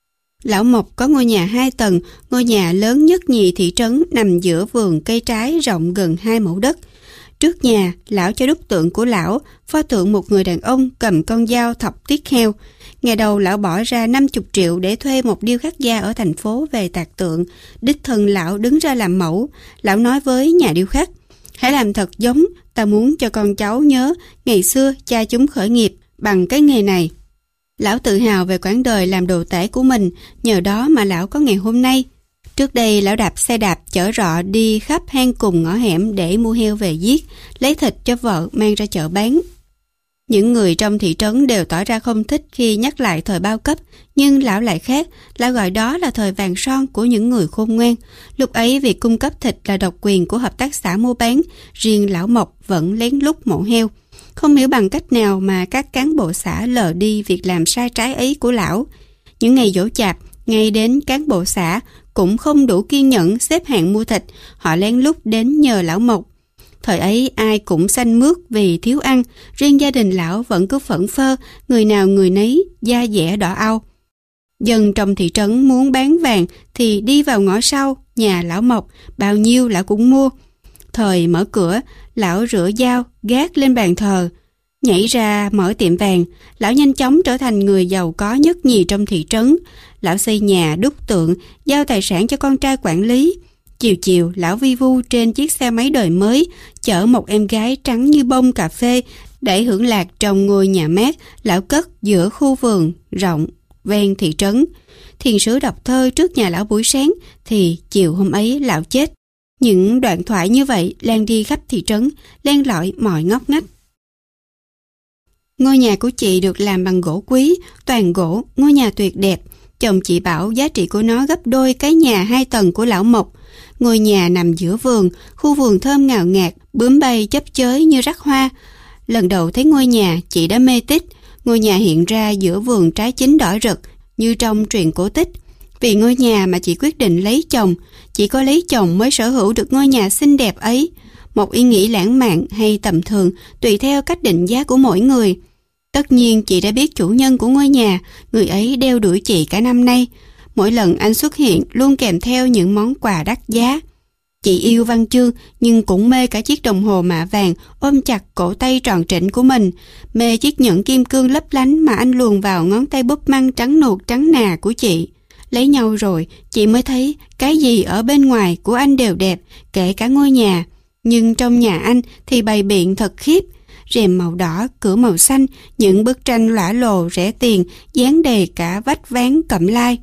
Lão Mộc có ngôi nhà hai tầng, ngôi nhà lớn nhất nhì thị trấn nằm giữa vườn cây trái rộng gần hai mẫu đất. Trước nhà, lão cho đúc tượng của lão, pho tượng một người đàn ông cầm con dao thọc tiết heo. Ngày đầu lão bỏ ra năm mươi triệu để thuê một điêu khắc gia ở thành phố về tạc tượng. Đích thân lão đứng ra làm mẫu. Lão nói với nhà điêu khắc, hãy làm thật giống, ta muốn cho con cháu nhớ ngày xưa cha chúng khởi nghiệp bằng cái nghề này. Lão tự hào về quãng đời làm đồ tể của mình, nhờ đó mà lão có ngày hôm nay. Trước đây lão đạp xe đạp chở rọ đi khắp hang cùng ngõ hẻm để mua heo về giết, lấy thịt cho vợ mang ra chợ bán. Những người trong thị trấn đều tỏ ra không thích khi nhắc lại thời bao cấp, nhưng lão lại khác, lão gọi đó là thời vàng son của những người khôn ngoan. Lúc ấy việc cung cấp thịt là độc quyền của hợp tác xã mua bán, riêng lão Mộc vẫn lén lút mổ heo. Không hiểu bằng cách nào mà các cán bộ xã lờ đi việc làm sai trái ấy của lão. Những ngày giỗ chạp, ngay đến cán bộ xã cũng không đủ kiên nhẫn xếp hàng mua thịt, họ lén lút đến nhờ lão Mộc. Thời ấy ai cũng xanh mướt vì thiếu ăn, riêng gia đình lão vẫn cứ phẫn phơ, người nào người nấy da dẻ đỏ au. Dân trong thị trấn muốn bán vàng thì đi vào ngõ sau, nhà lão Mộc, bao nhiêu lão cũng mua. Thời mở cửa, lão rửa dao, gác lên bàn thờ. Nhảy ra mở tiệm vàng, lão nhanh chóng trở thành người giàu có nhất nhì trong thị trấn. Lão xây nhà, đúc tượng, giao tài sản cho con trai quản lý. Chiều chiều, lão vi vu trên chiếc xe máy đời mới, chở một em gái trắng như bông cà phê để hưởng lạc trong ngôi nhà mát lão cất giữa khu vườn rộng ven thị trấn. Thiên sứ đọc thơ trước nhà lão buổi sáng thì chiều hôm ấy lão chết. Những đoạn thoại như vậy lan đi khắp thị trấn, len lỏi mọi ngóc ngách. Ngôi nhà của chị được làm bằng gỗ quý, toàn gỗ, ngôi nhà tuyệt đẹp. Chồng chị bảo giá trị của nó gấp đôi cái nhà hai tầng của lão Mộc. Ngôi nhà nằm giữa vườn, khu vườn thơm ngào ngạt, bướm bay chấp chới như rắc hoa. Lần đầu thấy ngôi nhà, chị đã mê tít. Ngôi nhà hiện ra giữa vườn trái chín đỏ rực, như trong truyện cổ tích. Vì ngôi nhà mà chị quyết định lấy chồng. Chỉ có lấy chồng mới sở hữu được ngôi nhà xinh đẹp ấy. Một ý nghĩ lãng mạn hay tầm thường tùy theo cách định giá của mỗi người. Tất nhiên chị đã biết chủ nhân của ngôi nhà, người ấy đeo đuổi chị cả năm nay. Mỗi lần anh xuất hiện luôn kèm theo những món quà đắt giá. Chị yêu Văn Chương nhưng cũng mê cả chiếc đồng hồ mạ vàng ôm chặt cổ tay tròn trĩnh của mình, mê chiếc nhẫn kim cương lấp lánh mà anh luồn vào ngón tay búp măng trắng nuột trắng nà của chị. Lấy nhau rồi, chị mới thấy cái gì ở bên ngoài của anh đều đẹp, kể cả ngôi nhà. Nhưng trong nhà anh thì bày biện thật khiếp. Rèm màu đỏ, cửa màu xanh, những bức tranh lỏa lồ rẻ tiền, dán đầy cả vách ván cẩm lai.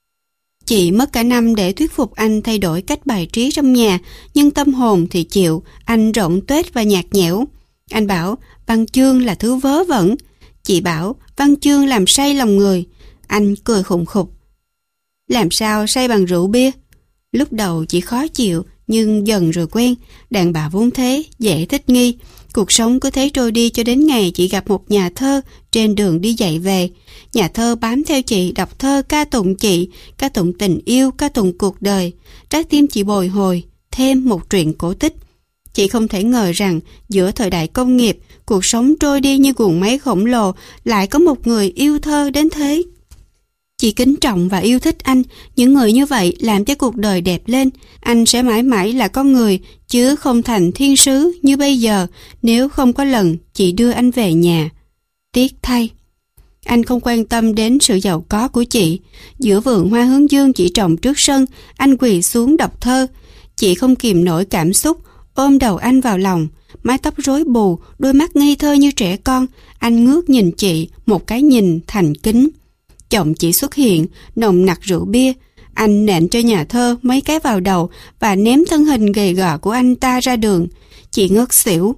Chị mất cả năm để thuyết phục anh thay đổi cách bài trí trong nhà, nhưng tâm hồn thì chịu, anh rộng tuếch và nhạt nhẽo. Anh bảo văn chương là thứ vớ vẩn. Chị bảo văn chương làm say lòng người. Anh cười khùng khục. Làm sao say bằng rượu bia? Lúc đầu chị khó chịu, nhưng dần rồi quen. Đàn bà vốn thế, dễ thích nghi. Cuộc sống cứ thế trôi đi cho đến ngày chị gặp một nhà thơ trên đường đi dạy về. Nhà thơ bám theo chị, đọc thơ ca tụng chị, ca tụng tình yêu, ca tụng cuộc đời. Trái tim chị bồi hồi, thêm một truyện cổ tích. Chị không thể ngờ rằng giữa thời đại công nghiệp, cuộc sống trôi đi như guồng máy khổng lồ, lại có một người yêu thơ đến thế. Chị kính trọng và yêu thích anh, những người như vậy làm cho cuộc đời đẹp lên. Anh sẽ mãi mãi là con người, chứ không thành thiên sứ như bây giờ nếu không có lần chị đưa anh về nhà. Tiếc thay. Anh không quan tâm đến sự giàu có của chị. Giữa vườn hoa hướng dương chị trồng trước sân, anh quỳ xuống đọc thơ. Chị không kìm nổi cảm xúc, ôm đầu anh vào lòng. Mái tóc rối bù, đôi mắt ngây thơ như trẻ con. Anh ngước nhìn chị, một cái nhìn thành kính. Chồng chị xuất hiện, nồng nặc rượu bia. Anh nện cho nhà thơ mấy cái vào đầu và ném thân hình gầy gò của anh ta ra đường. Chị ngất xỉu.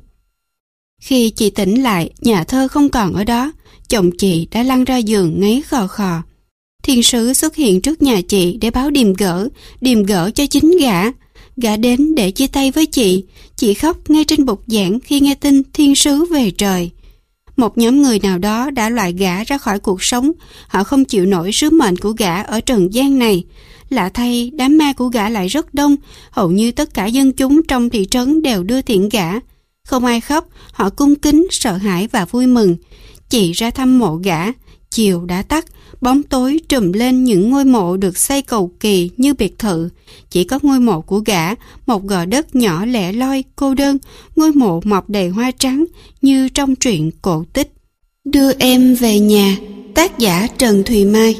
Khi chị tỉnh lại, nhà thơ không còn ở đó. Chồng chị đã lăn ra giường ngáy khò khò. Thiên sứ xuất hiện trước nhà chị để báo điềm gỡ, điềm gỡ cho chính gã. Gã đến để chia tay với chị. Chị khóc ngay trên bục giảng khi nghe tin thiên sứ về trời. Một nhóm người nào đó đã loại gã ra khỏi cuộc sống. Họ không chịu nổi sứ mệnh của gã ở trần gian này. Lạ thay, đám ma của gã lại rất đông. Hầu như tất cả dân chúng trong thị trấn đều đưa tiễn gã. Không ai khóc, họ cung kính, sợ hãi và vui mừng. Chị ra thăm mộ gã. Chiều đã tắt, bóng tối trùm lên những ngôi mộ được xây cầu kỳ như biệt thự. Chỉ có ngôi mộ của gã, một gò đất nhỏ lẻ loi, cô đơn, ngôi mộ mọc đầy hoa trắng như trong truyện cổ tích. Đưa em về nhà, tác giả Trần Thùy Mai.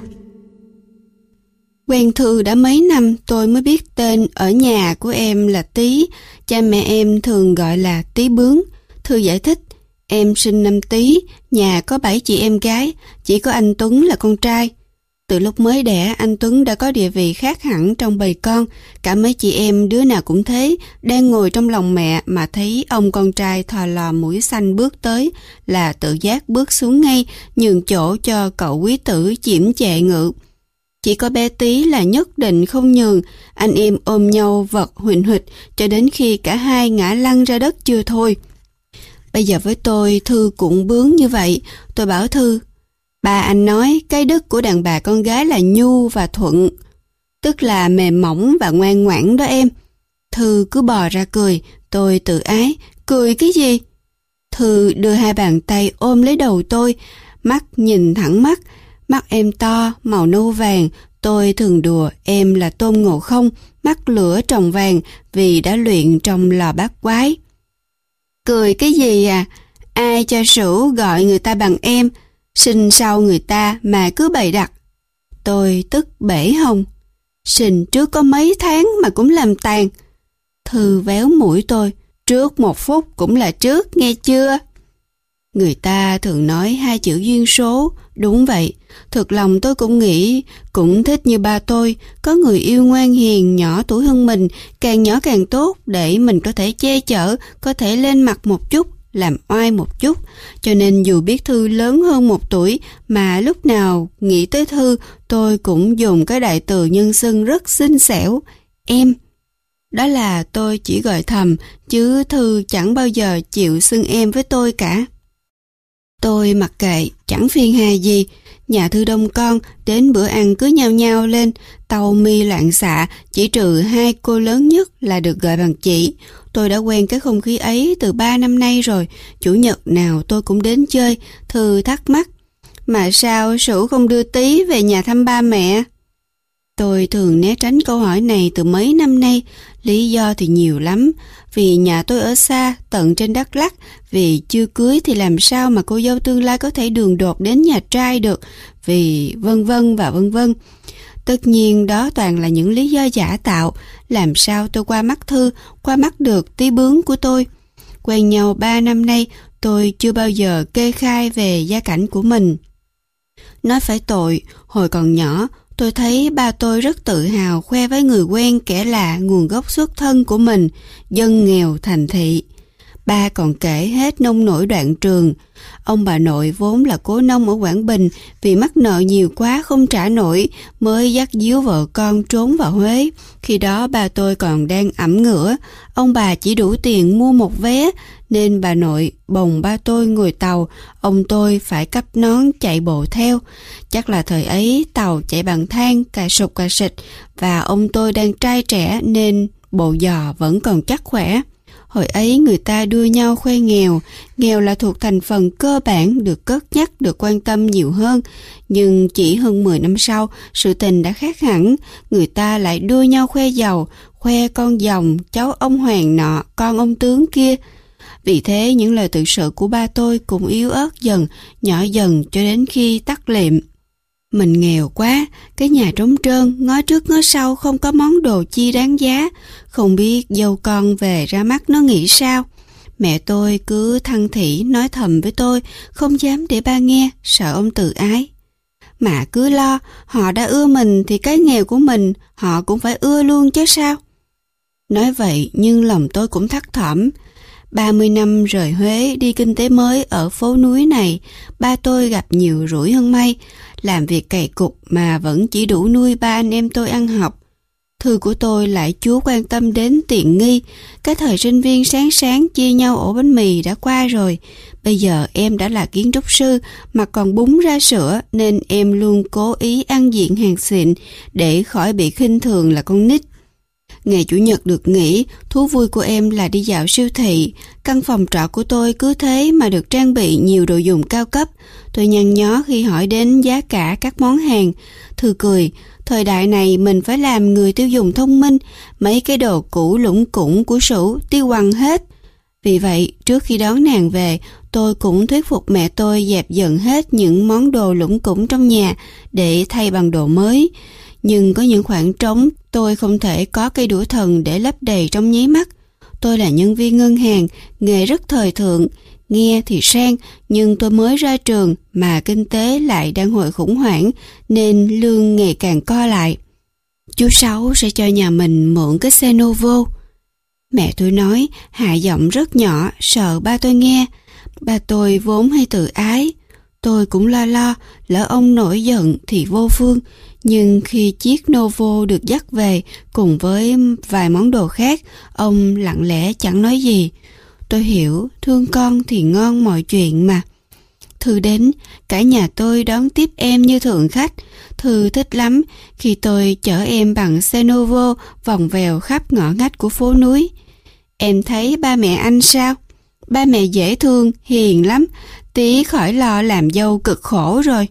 Quen Thư đã mấy năm tôi mới biết tên ở nhà của em là Tý, cha mẹ em thường gọi là Tí Bướm. Thư giải thích, em sinh năm Tý, nhà có bảy chị em gái, chỉ có anh Tuấn là con trai. Từ lúc mới đẻ, anh Tuấn đã có địa vị khác hẳn trong bầy con, cả mấy chị em đứa nào cũng thế, đang ngồi trong lòng mẹ mà thấy ông con trai thò lò mũi xanh bước tới là tự giác bước xuống ngay, nhường chỗ cho cậu quý tử chiểm chệ ngự. Chỉ có bé Tí là nhất định không nhường, anh em ôm nhau vật huỳnh huỵch cho đến khi cả hai ngã lăn ra đất chưa thôi. Bây giờ với tôi, Thư cũng bướng như vậy. Tôi bảo Thư, bà anh nói cái đức của đàn bà con gái là nhu và thuận, tức là mềm mỏng và ngoan ngoãn đó em. Thư cứ bò ra cười, tôi tự ái, cười cái gì? Thư đưa hai bàn tay ôm lấy đầu tôi, mắt nhìn thẳng mắt, mắt em to, màu nâu vàng. Tôi thường đùa em là Tôn Ngộ Không, mắt lửa tròng vàng vì đã luyện trong lò bát quái. Cười cái gì à? Ai cho sửu gọi người ta bằng em, sinh sau người ta mà cứ bày đặt. Tôi tức bể hông. Sinh trước có mấy tháng mà cũng làm tàn. Thư véo mũi tôi, trước một phút cũng là trước, nghe chưa? Người ta thường nói hai chữ duyên số, đúng vậy. Thực lòng tôi cũng nghĩ, cũng thích như ba tôi, có người yêu ngoan hiền, nhỏ tuổi hơn mình, càng nhỏ càng tốt, để mình có thể che chở, có thể lên mặt một chút, làm oai một chút, cho nên dù biết Thư lớn hơn một tuổi mà lúc nào nghĩ tới Thư tôi cũng dùng cái đại từ nhân xưng rất xinh xẻo, em. Đó là tôi chỉ gọi thầm, chứ Thư chẳng bao giờ chịu xưng em với tôi cả. Tôi mặc kệ, chẳng phiền hà gì. Nhà Thư đông con, đến bữa ăn cứ nhao nhao lên, tàu mi loạn xạ, chỉ trừ hai cô lớn nhất là được gọi bằng chị. Tôi đã quen cái không khí ấy từ ba năm nay rồi, chủ nhật nào tôi cũng đến chơi. Thư thắc mắc, mà sao Sửu không đưa Tí về nhà thăm ba mẹ? Tôi thường né tránh câu hỏi này từ mấy năm nay, lý do thì nhiều lắm. Vì nhà tôi ở xa, tận trên Đắk Lắk, vì chưa cưới thì làm sao mà cô dâu tương lai có thể đường đột đến nhà trai được, vì vân vân và vân vân. Tất nhiên đó toàn là những lý do giả tạo, làm sao tôi qua mắt Thư, qua mắt được tí bướng của tôi. Quen nhau ba năm nay, tôi chưa bao giờ kê khai về gia cảnh của mình. Nói phải tội, hồi còn nhỏ, tôi thấy ba tôi rất tự hào khoe với người quen kẻ lạ nguồn gốc xuất thân của mình, dân nghèo thành thị. Ba còn kể hết nông nổi đoạn trường. Ông bà nội vốn là cố nông ở Quảng Bình, vì mắc nợ nhiều quá không trả nổi mới dắt díu vợ con trốn vào Huế. Khi đó ba tôi còn đang ẵm ngửa, ông bà chỉ đủ tiền mua một vé, nên bà nội bồng ba tôi ngồi tàu, ông tôi phải cắp nón chạy bộ theo. Chắc là thời ấy tàu chạy bằng than, cà sụt cà sịch, và ông tôi đang trai trẻ nên bộ giò vẫn còn chắc khỏe. Hồi ấy người ta đua nhau khoe nghèo, nghèo là thuộc thành phần cơ bản được cất nhắc, được quan tâm nhiều hơn. Nhưng chỉ hơn mười năm sau, sự tình đã khác hẳn, người ta lại đua nhau khoe giàu, khoe con dòng, cháu ông Hoàng nọ, con ông tướng kia. Vì thế những lời tự sự của ba tôi cũng yếu ớt dần, nhỏ dần cho đến khi tắt liệm. Mình nghèo quá, cái nhà trống trơn, ngó trước ngó sau không có món đồ chi đáng giá, không biết dâu con về ra mắt nó nghĩ sao. Mẹ tôi cứ thăng thỉ nói thầm với tôi, không dám để ba nghe, sợ ông tự ái. Mà cứ lo, họ đã ưa mình thì cái nghèo của mình họ cũng phải ưa luôn chứ sao. Nói vậy nhưng lòng tôi cũng thắt thỏm. ba mươi năm rời Huế đi kinh tế mới ở phố núi này, ba tôi gặp nhiều rủi hơn may, làm việc cày cục mà vẫn chỉ đủ nuôi ba anh em tôi ăn học. Thư của tôi lại chú quan tâm đến tiện nghi, cái thời sinh viên sáng sáng chia nhau ổ bánh mì đã qua rồi. Bây giờ em đã là kiến trúc sư mà còn búng ra sữa, nên em luôn cố ý ăn diện hàng xịn để khỏi bị khinh thường là con nít. Ngày Chủ nhật được nghỉ, thú vui của em là đi dạo siêu thị. Căn phòng trọ của tôi cứ thế mà được trang bị nhiều đồ dùng cao cấp. Tôi nhăn nhó khi hỏi đến giá cả các món hàng. Thư cười, thời đại này mình phải làm người tiêu dùng thông minh. Mấy cái đồ cũ lủng củng của Sửu tiêu quăng hết. Vì vậy, trước khi đón nàng về, tôi cũng thuyết phục mẹ tôi dẹp dần hết những món đồ lủng củng trong nhà để thay bằng đồ mới. Nhưng có những khoảng trống tôi không thể có cây đũa thần để lấp đầy trong nháy mắt. Tôi là nhân viên ngân hàng, nghề rất thời thượng, nghe thì sang, nhưng tôi mới ra trường mà kinh tế lại đang hồi khủng hoảng nên lương ngày càng co lại. Chú Sáu sẽ cho nhà mình mượn cái xe Novo. Mẹ tôi nói, hạ giọng rất nhỏ, sợ ba tôi nghe. Ba tôi vốn hay tự ái. Tôi cũng lo lo, lỡ ông nổi giận thì vô phương. Nhưng khi chiếc Novo được dắt về cùng với vài món đồ khác, ông lặng lẽ chẳng nói gì. Tôi hiểu, thương con thì ngon mọi chuyện mà. Thư đến, cả nhà tôi đón tiếp em như thượng khách. Thư thích lắm khi tôi chở em bằng xe Novo vòng vèo khắp ngõ ngách của phố núi. Em thấy ba mẹ anh sao? Ba mẹ dễ thương, hiền lắm, tí khỏi lo làm dâu cực khổ rồi.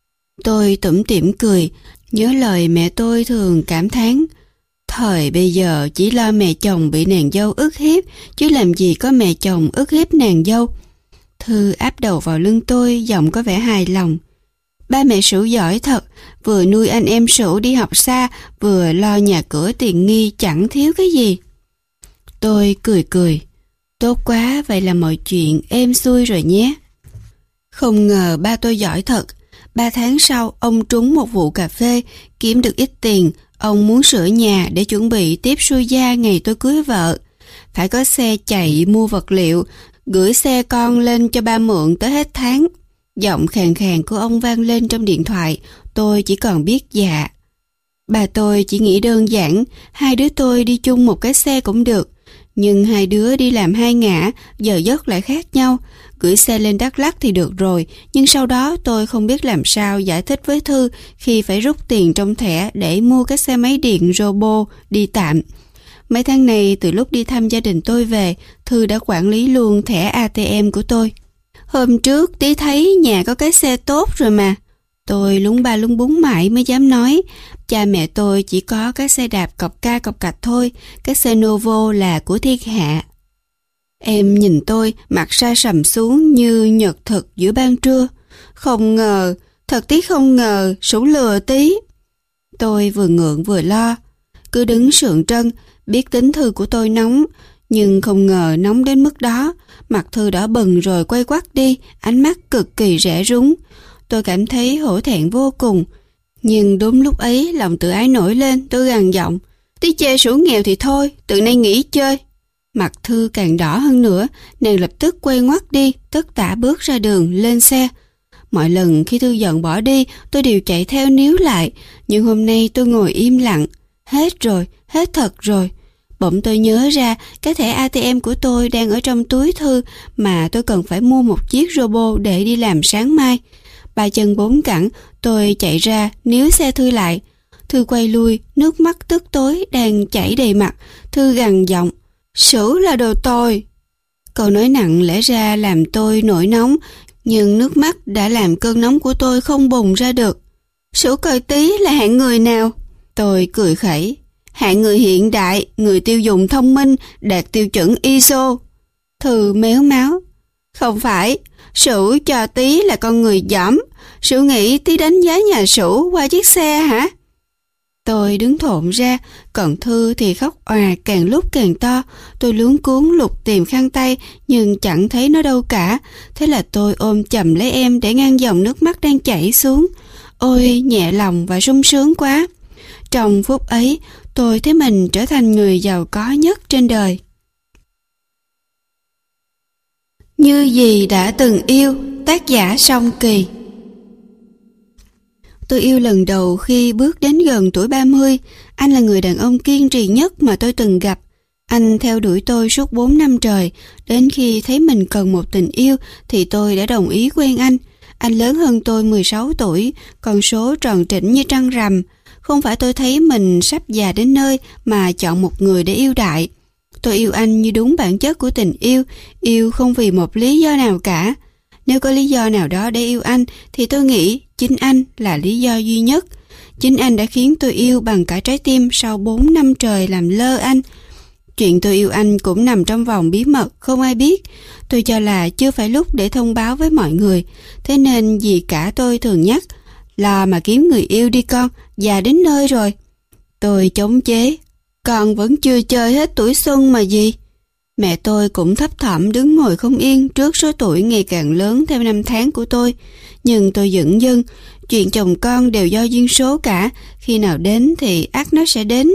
Tôi tủm tỉm cười, nhớ lời mẹ tôi thường cảm thán. Thời bây giờ chỉ lo mẹ chồng bị nàng dâu ức hiếp, chứ làm gì có mẹ chồng ức hiếp nàng dâu. Thư áp đầu vào lưng tôi, giọng có vẻ hài lòng. Ba mẹ Sửu giỏi thật, vừa nuôi anh em Sửu đi học xa, vừa lo nhà cửa tiện nghi chẳng thiếu cái gì. Tôi cười cười. Tốt quá, vậy là mọi chuyện êm xuôi rồi nhé. Không ngờ ba tôi giỏi thật. Ba tháng sau, ông trúng một vụ cà phê, kiếm được ít tiền. Ông muốn sửa nhà để chuẩn bị tiếp xuôi gia ngày tôi cưới vợ. Phải có xe chạy mua vật liệu, gửi xe con lên cho ba mượn tới hết tháng. Giọng khàn khàn của ông vang lên trong điện thoại, tôi chỉ còn biết dạ. Bà tôi chỉ nghĩ đơn giản, hai đứa tôi đi chung một cái xe cũng được. Nhưng hai đứa đi làm hai ngả, giờ giấc lại khác nhau. Gửi xe lên Đắk Lắk thì được rồi, nhưng sau đó tôi không biết làm sao giải thích với Thư khi phải rút tiền trong thẻ để mua cái xe máy điện Robo đi tạm. Mấy tháng này, từ lúc đi thăm gia đình tôi về, Thư đã quản lý luôn thẻ a tê em của tôi. Hôm trước tí thấy nhà có cái xe tốt rồi mà. Tôi lúng ba lúng búng mãi mới dám nói. Cha mẹ tôi chỉ có cái xe đạp cọc ca cọc cạch thôi, cái xe Novo là của thiên hạ. Em nhìn tôi, mặt sa sầm xuống như nhật thực giữa ban trưa. Không ngờ, thật tí không ngờ, Sủ lừa tí. Tôi vừa ngượng vừa lo, cứ đứng sượng trân, biết tính Thư của tôi nóng, nhưng không ngờ nóng đến mức đó. Mặt Thư đỏ bừng rồi quay quắt đi, ánh mắt cực kỳ rẻ rúng. Tôi cảm thấy hổ thẹn vô cùng. Nhưng đúng lúc ấy lòng tự ái nổi lên, tôi gằn giọng: tí chê Sủ nghèo thì thôi, từ nay nghỉ chơi. Mặt Thư càng đỏ hơn nữa, nàng lập tức quay ngoắt đi, tất tả bước ra đường, lên xe. Mọi lần khi Thư giận bỏ đi, tôi đều chạy theo níu lại, nhưng hôm nay tôi ngồi im lặng. Hết rồi, hết thật rồi. Bỗng tôi nhớ ra cái thẻ a tê em của tôi đang ở trong túi Thư, mà tôi cần phải mua một chiếc Robo để đi làm sáng mai. Ba chân bốn cẳng, tôi chạy ra níu xe Thư lại. Thư quay lui, nước mắt tức tối đang chảy đầy mặt. Thư gằn giọng: Sủ là đồ tồi. Câu nói nặng lẽ ra làm tôi nổi nóng, nhưng nước mắt đã làm cơn nóng của tôi không bùng ra được. Sủ coi tí là hạng người nào? Tôi cười khẩy: hạng người hiện đại, người tiêu dùng thông minh, đạt tiêu chuẩn i ét o. Thư méo máu: không phải, Sủ cho tí là con người dỏm. Sủ nghĩ tí đánh giá nhà Sủ qua chiếc xe hả? Tôi đứng thộn ra, còn Thư thì khóc òa càng lúc càng to. Tôi luống cuống lục tìm khăn tay nhưng chẳng thấy nó đâu cả. Thế là tôi ôm chầm lấy em để ngăn dòng nước mắt đang chảy xuống. Ôi, nhẹ lòng và sung sướng quá. Trong phút ấy, tôi thấy mình trở thành người giàu có nhất trên đời. Như gì đã từng yêu, tác giả Song Kỳ. Tôi yêu lần đầu khi bước đến gần tuổi ba mươi. Anh là người đàn ông kiên trì nhất mà tôi từng gặp. Anh theo đuổi tôi suốt bốn năm trời. Đến khi thấy mình cần một tình yêu thì tôi đã đồng ý quen anh. Anh lớn hơn tôi mười sáu tuổi, con số tròn trĩnh như trăng rằm. Không phải tôi thấy mình sắp già đến nơi mà chọn một người để yêu đại. Tôi yêu anh như đúng bản chất của tình yêu, yêu không vì một lý do nào cả. Nếu có lý do nào đó để yêu anh thì tôi nghĩ chính anh là lý do duy nhất. Chính anh đã khiến tôi yêu bằng cả trái tim sau bốn năm trời làm lơ anh. Chuyện tôi yêu anh cũng nằm trong vòng bí mật, không ai biết. Tôi cho là chưa phải lúc để thông báo với mọi người. Thế nên dì cả tôi thường nhắc: lo mà kiếm người yêu đi con, già đến nơi rồi. Tôi chống chế: con vẫn chưa chơi hết tuổi xuân mà gì. Mẹ tôi cũng thấp thỏm đứng ngồi không yên trước số tuổi ngày càng lớn theo năm tháng của tôi. Nhưng tôi dửng dưng, chuyện chồng con đều do duyên số cả, khi nào đến thì ắt nó sẽ đến.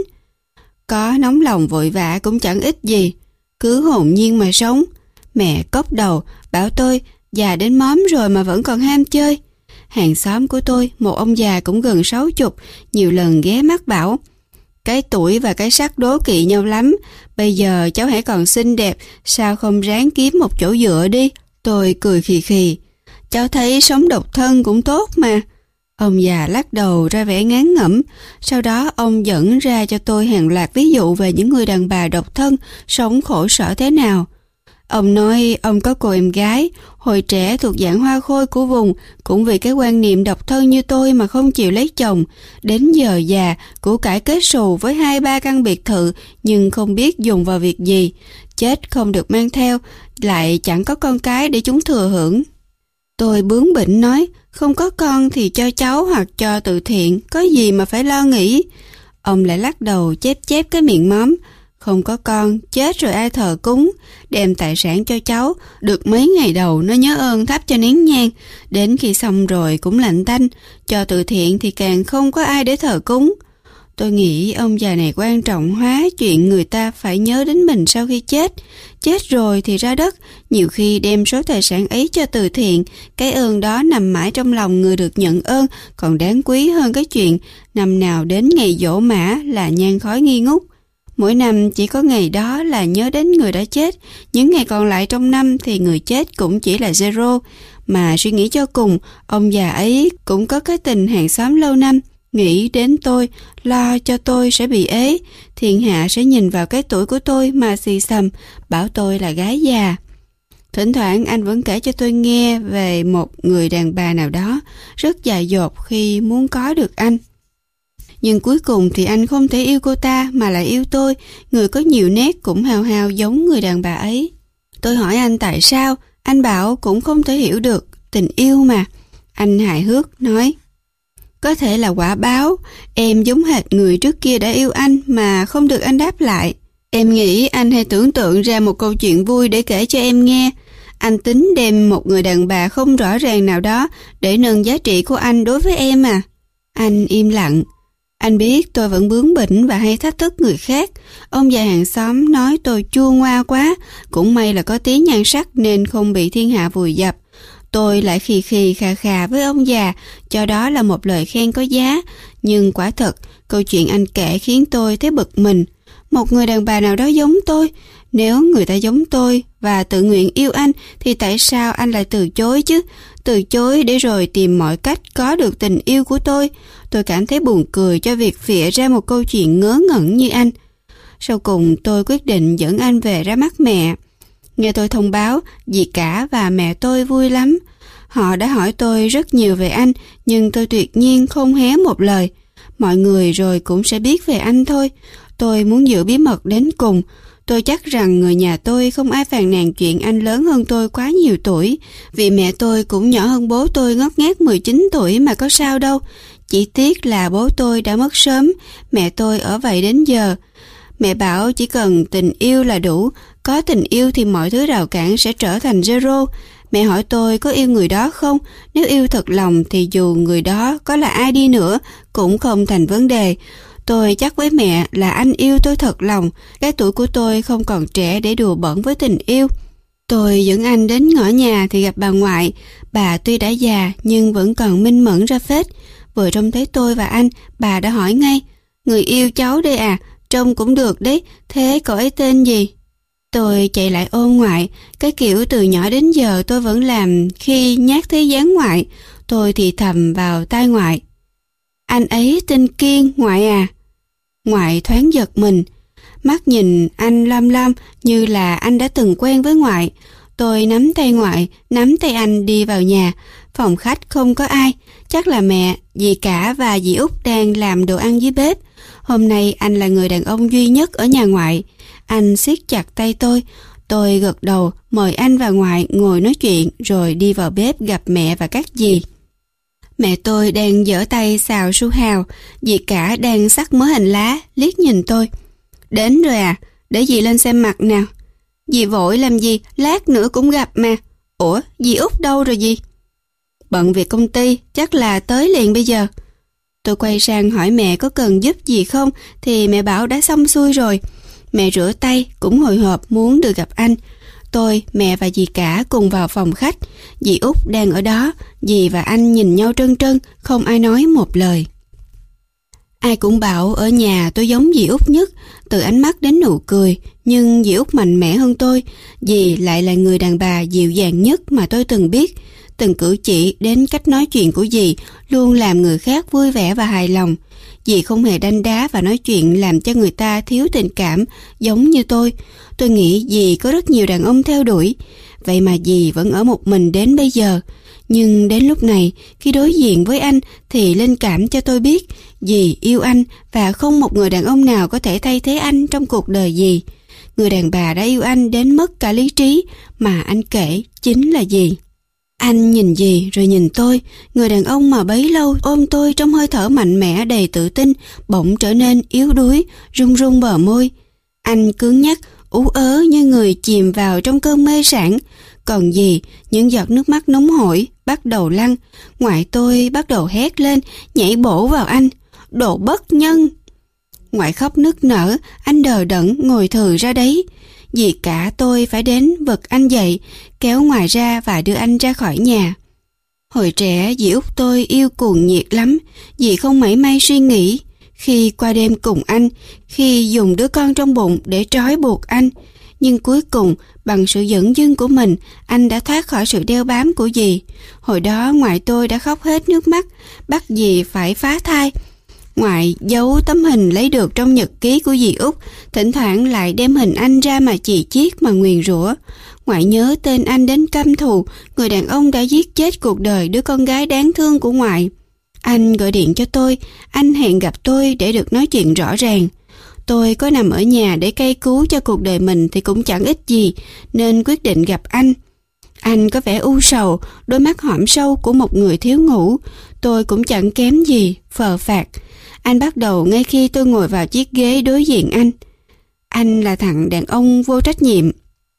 Có nóng lòng vội vã cũng chẳng ích gì, cứ hồn nhiên mà sống. Mẹ cốc đầu, bảo tôi già đến móm rồi mà vẫn còn ham chơi. Hàng xóm của tôi, một ông già cũng gần sáu chục, nhiều lần ghé mắt bảo: cái tuổi và cái sắc đố kỵ nhau lắm. Bây giờ cháu hãy còn xinh đẹp, sao không ráng kiếm một chỗ dựa đi. Tôi cười khì khì: cháu thấy sống độc thân cũng tốt mà. Ông già lắc đầu ra vẻ ngán ngẩm. Sau đó ông dẫn ra cho tôi hàng loạt ví dụ về những người đàn bà độc thân sống khổ sở thế nào. Ông nói ông có cô em gái, hồi trẻ thuộc dạng hoa khôi của vùng, cũng vì cái quan niệm độc thân như tôi mà không chịu lấy chồng. Đến giờ già, của cải kết xù với hai ba căn biệt thự, nhưng không biết dùng vào việc gì. Chết không được mang theo, lại chẳng có con cái để chúng thừa hưởng. Tôi bướng bỉnh nói, không có con thì cho cháu hoặc cho từ thiện, có gì mà phải lo nghĩ. Ông lại lắc đầu chép chép cái miệng móm. Không có con, chết rồi ai thờ cúng. Đem tài sản cho cháu, được mấy ngày đầu nó nhớ ơn thắp cho nén nhang, đến khi xong rồi cũng lạnh tanh. Cho từ thiện thì càng không có ai để thờ cúng. Tôi nghĩ ông già này quan trọng hóa chuyện người ta phải nhớ đến mình sau khi chết. Chết rồi thì ra đất, nhiều khi đem số tài sản ấy cho từ thiện, cái ơn đó nằm mãi trong lòng người được nhận ơn, còn đáng quý hơn cái chuyện năm nào đến ngày giỗ mã là nhang khói nghi ngút. Mỗi năm chỉ có ngày đó là nhớ đến người đã chết, những ngày còn lại trong năm thì người chết cũng chỉ là zero. Mà suy nghĩ cho cùng, ông già ấy cũng có cái tình hàng xóm lâu năm, nghĩ đến tôi, lo cho tôi sẽ bị ế, thiên hạ sẽ nhìn vào cái tuổi của tôi mà xì xầm, bảo tôi là gái già. Thỉnh thoảng anh vẫn kể cho tôi nghe về một người đàn bà nào đó, rất dại dột khi muốn có được anh. Nhưng cuối cùng thì anh không thể yêu cô ta mà lại yêu tôi, người có nhiều nét cũng hào hào giống người đàn bà ấy. Tôi hỏi anh tại sao, anh bảo cũng không thể hiểu được, tình yêu mà. Anh hài hước nói, có thể là quả báo, em giống hệt người trước kia đã yêu anh mà không được anh đáp lại. Em nghĩ anh hay tưởng tượng ra một câu chuyện vui để kể cho em nghe. Anh tính đem một người đàn bà không rõ ràng nào đó để nâng giá trị của anh đối với em à. Anh im lặng. Anh biết tôi vẫn bướng bỉnh và hay thách thức người khác. Ông già hàng xóm nói tôi chua ngoa quá, cũng may là có tí nhan sắc nên không bị thiên hạ vùi dập. Tôi lại khì khì khà khà với ông già, cho đó là một lời khen có giá. Nhưng quả thật, câu chuyện anh kể khiến tôi thấy bực mình. Một người đàn bà nào đó giống tôi, nếu người ta giống tôi và tự nguyện yêu anh thì tại sao anh lại từ chối chứ? Từ chối để rồi tìm mọi cách có được tình yêu của tôi. Tôi cảm thấy buồn cười cho việc phịa ra một câu chuyện ngớ ngẩn như anh. Sau cùng tôi quyết định dẫn anh về ra mắt mẹ. Nghe tôi thông báo, dì cả và mẹ tôi vui lắm. Họ đã hỏi tôi rất nhiều về anh, nhưng tôi tuyệt nhiên không hé một lời. Mọi người rồi cũng sẽ biết về anh thôi. Tôi muốn giữ bí mật đến cùng. Tôi chắc rằng người nhà tôi không ai phàn nàn chuyện anh lớn hơn tôi quá nhiều tuổi, vì mẹ tôi cũng nhỏ hơn bố tôi ngót nghét mười chín tuổi mà có sao đâu. Chỉ tiếc là bố tôi đã mất sớm, mẹ tôi ở vậy đến giờ. Mẹ bảo chỉ cần tình yêu là đủ, có tình yêu thì mọi thứ rào cản sẽ trở thành zero. Mẹ hỏi tôi có yêu người đó không? Nếu yêu thật lòng thì dù người đó có là ai đi nữa cũng không thành vấn đề. Tôi chắc với mẹ là anh yêu tôi thật lòng, cái tuổi của tôi không còn trẻ để đùa bỡn với tình yêu. Tôi dẫn anh đến ngõ nhà thì gặp bà ngoại. Bà tuy đã già nhưng vẫn còn minh mẫn ra phết. Vừa trông thấy tôi và anh, bà đã hỏi ngay, người yêu cháu đây à, trông cũng được đấy, thế cậu ấy tên gì? Tôi chạy lại ôm ngoại, cái kiểu từ nhỏ đến giờ tôi vẫn làm khi nhát thế gián ngoại. Tôi thì thầm vào tai ngoại, anh ấy tên Kiên, ngoại à. Ngoại thoáng giật mình, mắt nhìn anh lam lam như là anh đã từng quen với ngoại. Tôi nắm tay ngoại, nắm tay anh đi vào nhà. Phòng khách không có ai, chắc là mẹ, dì cả và dì Út đang làm đồ ăn dưới bếp. Hôm nay anh là người đàn ông duy nhất ở nhà ngoại. Anh siết chặt tay tôi. Tôi gật đầu, mời anh và ngoại ngồi nói chuyện rồi đi vào bếp gặp mẹ và các dì. Mẹ tôi đang giở tay xào su hào, dì cả đang xắt mớ hành lá, liếc nhìn tôi. Đến rồi à, để dì lên xem mặt nào. Dì vội làm gì, lát nữa cũng gặp mà. Ủa, dì Út đâu rồi dì? Bận việc công ty, chắc là tới liền bây giờ. Tôi quay sang hỏi mẹ có cần giúp gì không, thì mẹ bảo đã xong xuôi rồi. Mẹ rửa tay, cũng hồi hộp muốn được gặp anh. Tôi, mẹ và dì cả cùng vào phòng khách. Dì Út đang ở đó, dì và anh nhìn nhau trân trân, không ai nói một lời. Ai cũng bảo ở nhà tôi giống dì Út nhất, từ ánh mắt đến nụ cười, nhưng dì Út mạnh mẽ hơn tôi. Dì lại là người đàn bà dịu dàng nhất mà tôi từng biết. Từng cử chỉ đến cách nói chuyện của dì luôn làm người khác vui vẻ và hài lòng. Dì không hề đanh đá và nói chuyện làm cho người ta thiếu tình cảm giống như tôi. Tôi nghĩ dì có rất nhiều đàn ông theo đuổi, vậy mà dì vẫn ở một mình đến bây giờ. Nhưng đến lúc này, khi đối diện với anh thì linh cảm cho tôi biết dì yêu anh và không một người đàn ông nào có thể thay thế anh trong cuộc đời dì. Người đàn bà đã yêu anh đến mất cả lý trí mà anh kể chính là dì. Anh nhìn dì rồi nhìn tôi, người đàn ông mà bấy lâu ôm tôi trong hơi thở mạnh mẽ đầy tự tin, bỗng trở nên yếu đuối, run run bờ môi. Anh cứng nhắc, ú ớ như người chìm vào trong cơn mê sảng. Còn dì, những giọt nước mắt nóng hổi bắt đầu lăn. Ngoại tôi bắt đầu hét lên, nhảy bổ vào anh. Đồ bất nhân! Ngoại khóc nức nở, anh đờ đẫn ngồi thừ ra đấy. Dì cả tôi phải đến vực anh dậy, kéo Ngoại ra và đưa anh ra khỏi nhà. Hồi trẻ dì út tôi yêu cuồng nhiệt lắm, dì không mảy may suy nghĩ. Khi qua đêm cùng anh, khi dùng đứa con trong bụng để trói buộc anh. Nhưng cuối cùng, bằng sự dửng dưng của mình, anh đã thoát khỏi sự đeo bám của dì. Hồi đó ngoại tôi đã khóc hết nước mắt, bắt dì phải phá thai. Ngoại giấu tấm hình lấy được trong nhật ký của dì út, thỉnh thoảng lại đem hình anh ra mà chì chiết mà nguyền rủa. Ngoại nhớ tên anh đến căm thù, người đàn ông đã giết chết cuộc đời đứa con gái đáng thương của ngoại. Anh gọi điện cho tôi, anh hẹn gặp tôi để được nói chuyện rõ ràng. Tôi có nằm ở nhà để cay cú cho cuộc đời mình thì cũng chẳng ích gì, nên quyết định gặp anh. Anh có vẻ u sầu, đôi mắt hõm sâu của một người thiếu ngủ. Tôi cũng chẳng kém gì, phờ phạc. Anh bắt đầu ngay khi tôi ngồi vào chiếc ghế đối diện anh. Anh là thằng đàn ông vô trách nhiệm.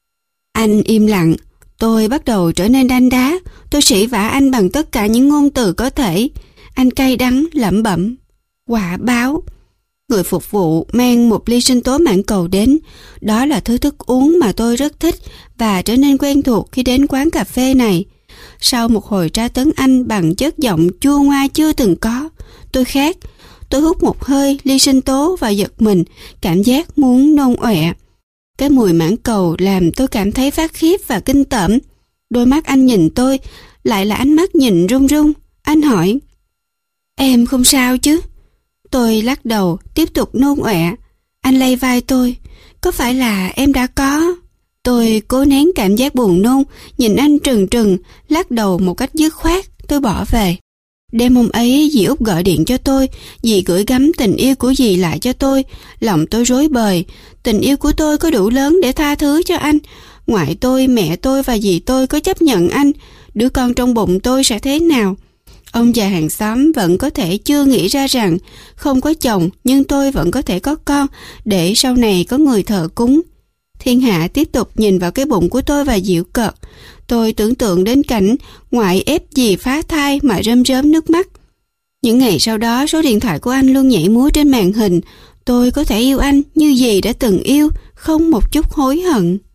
Anh im lặng. Tôi bắt đầu trở nên đanh đá. Tôi sỉ vả anh bằng tất cả những ngôn từ có thể. Anh cay đắng lẩm bẩm: quả báo. Người phục vụ mang một ly sinh tố mãng cầu đến. Đó là thứ thức uống mà tôi rất thích và trở nên quen thuộc khi đến quán cà phê này. Sau một hồi tra tấn anh bằng chất giọng chua ngoa chưa từng có, tôi khát. Tôi hút một hơi ly sinh tố và giật mình, cảm giác muốn nôn ọe. Cái mùi mãng cầu làm tôi cảm thấy phát khiếp và kinh tởm. Đôi mắt anh nhìn tôi, lại là ánh mắt nhìn run run. Anh hỏi: em không sao chứ? Tôi lắc đầu, tiếp tục nôn ọe. Anh lay vai tôi: có phải là em đã có? Tôi cố nén cảm giác buồn nôn, nhìn anh trừng trừng, lắc đầu một cách dứt khoát. Tôi bỏ về. Đêm hôm ấy dì út gọi điện cho tôi. Dì gửi gắm tình yêu của dì lại cho tôi. Lòng tôi rối bời. Tình yêu của tôi có đủ lớn để tha thứ cho anh. Ngoại tôi, mẹ tôi và dì tôi có chấp nhận anh. Đứa con trong bụng tôi sẽ thế nào? Ông già hàng xóm vẫn có thể chưa nghĩ ra rằng không có chồng nhưng tôi vẫn có thể có con, để sau này có người thờ cúng. Thiên hạ tiếp tục nhìn vào cái bụng của tôi và giễu cợt. Tôi tưởng tượng đến cảnh ngoại ép dì phá thai mà rơm rớm nước mắt. Những ngày sau đó, số điện thoại của anh luôn nhảy múa trên màn hình. Tôi có thể yêu anh như dì đã từng yêu, không một chút hối hận.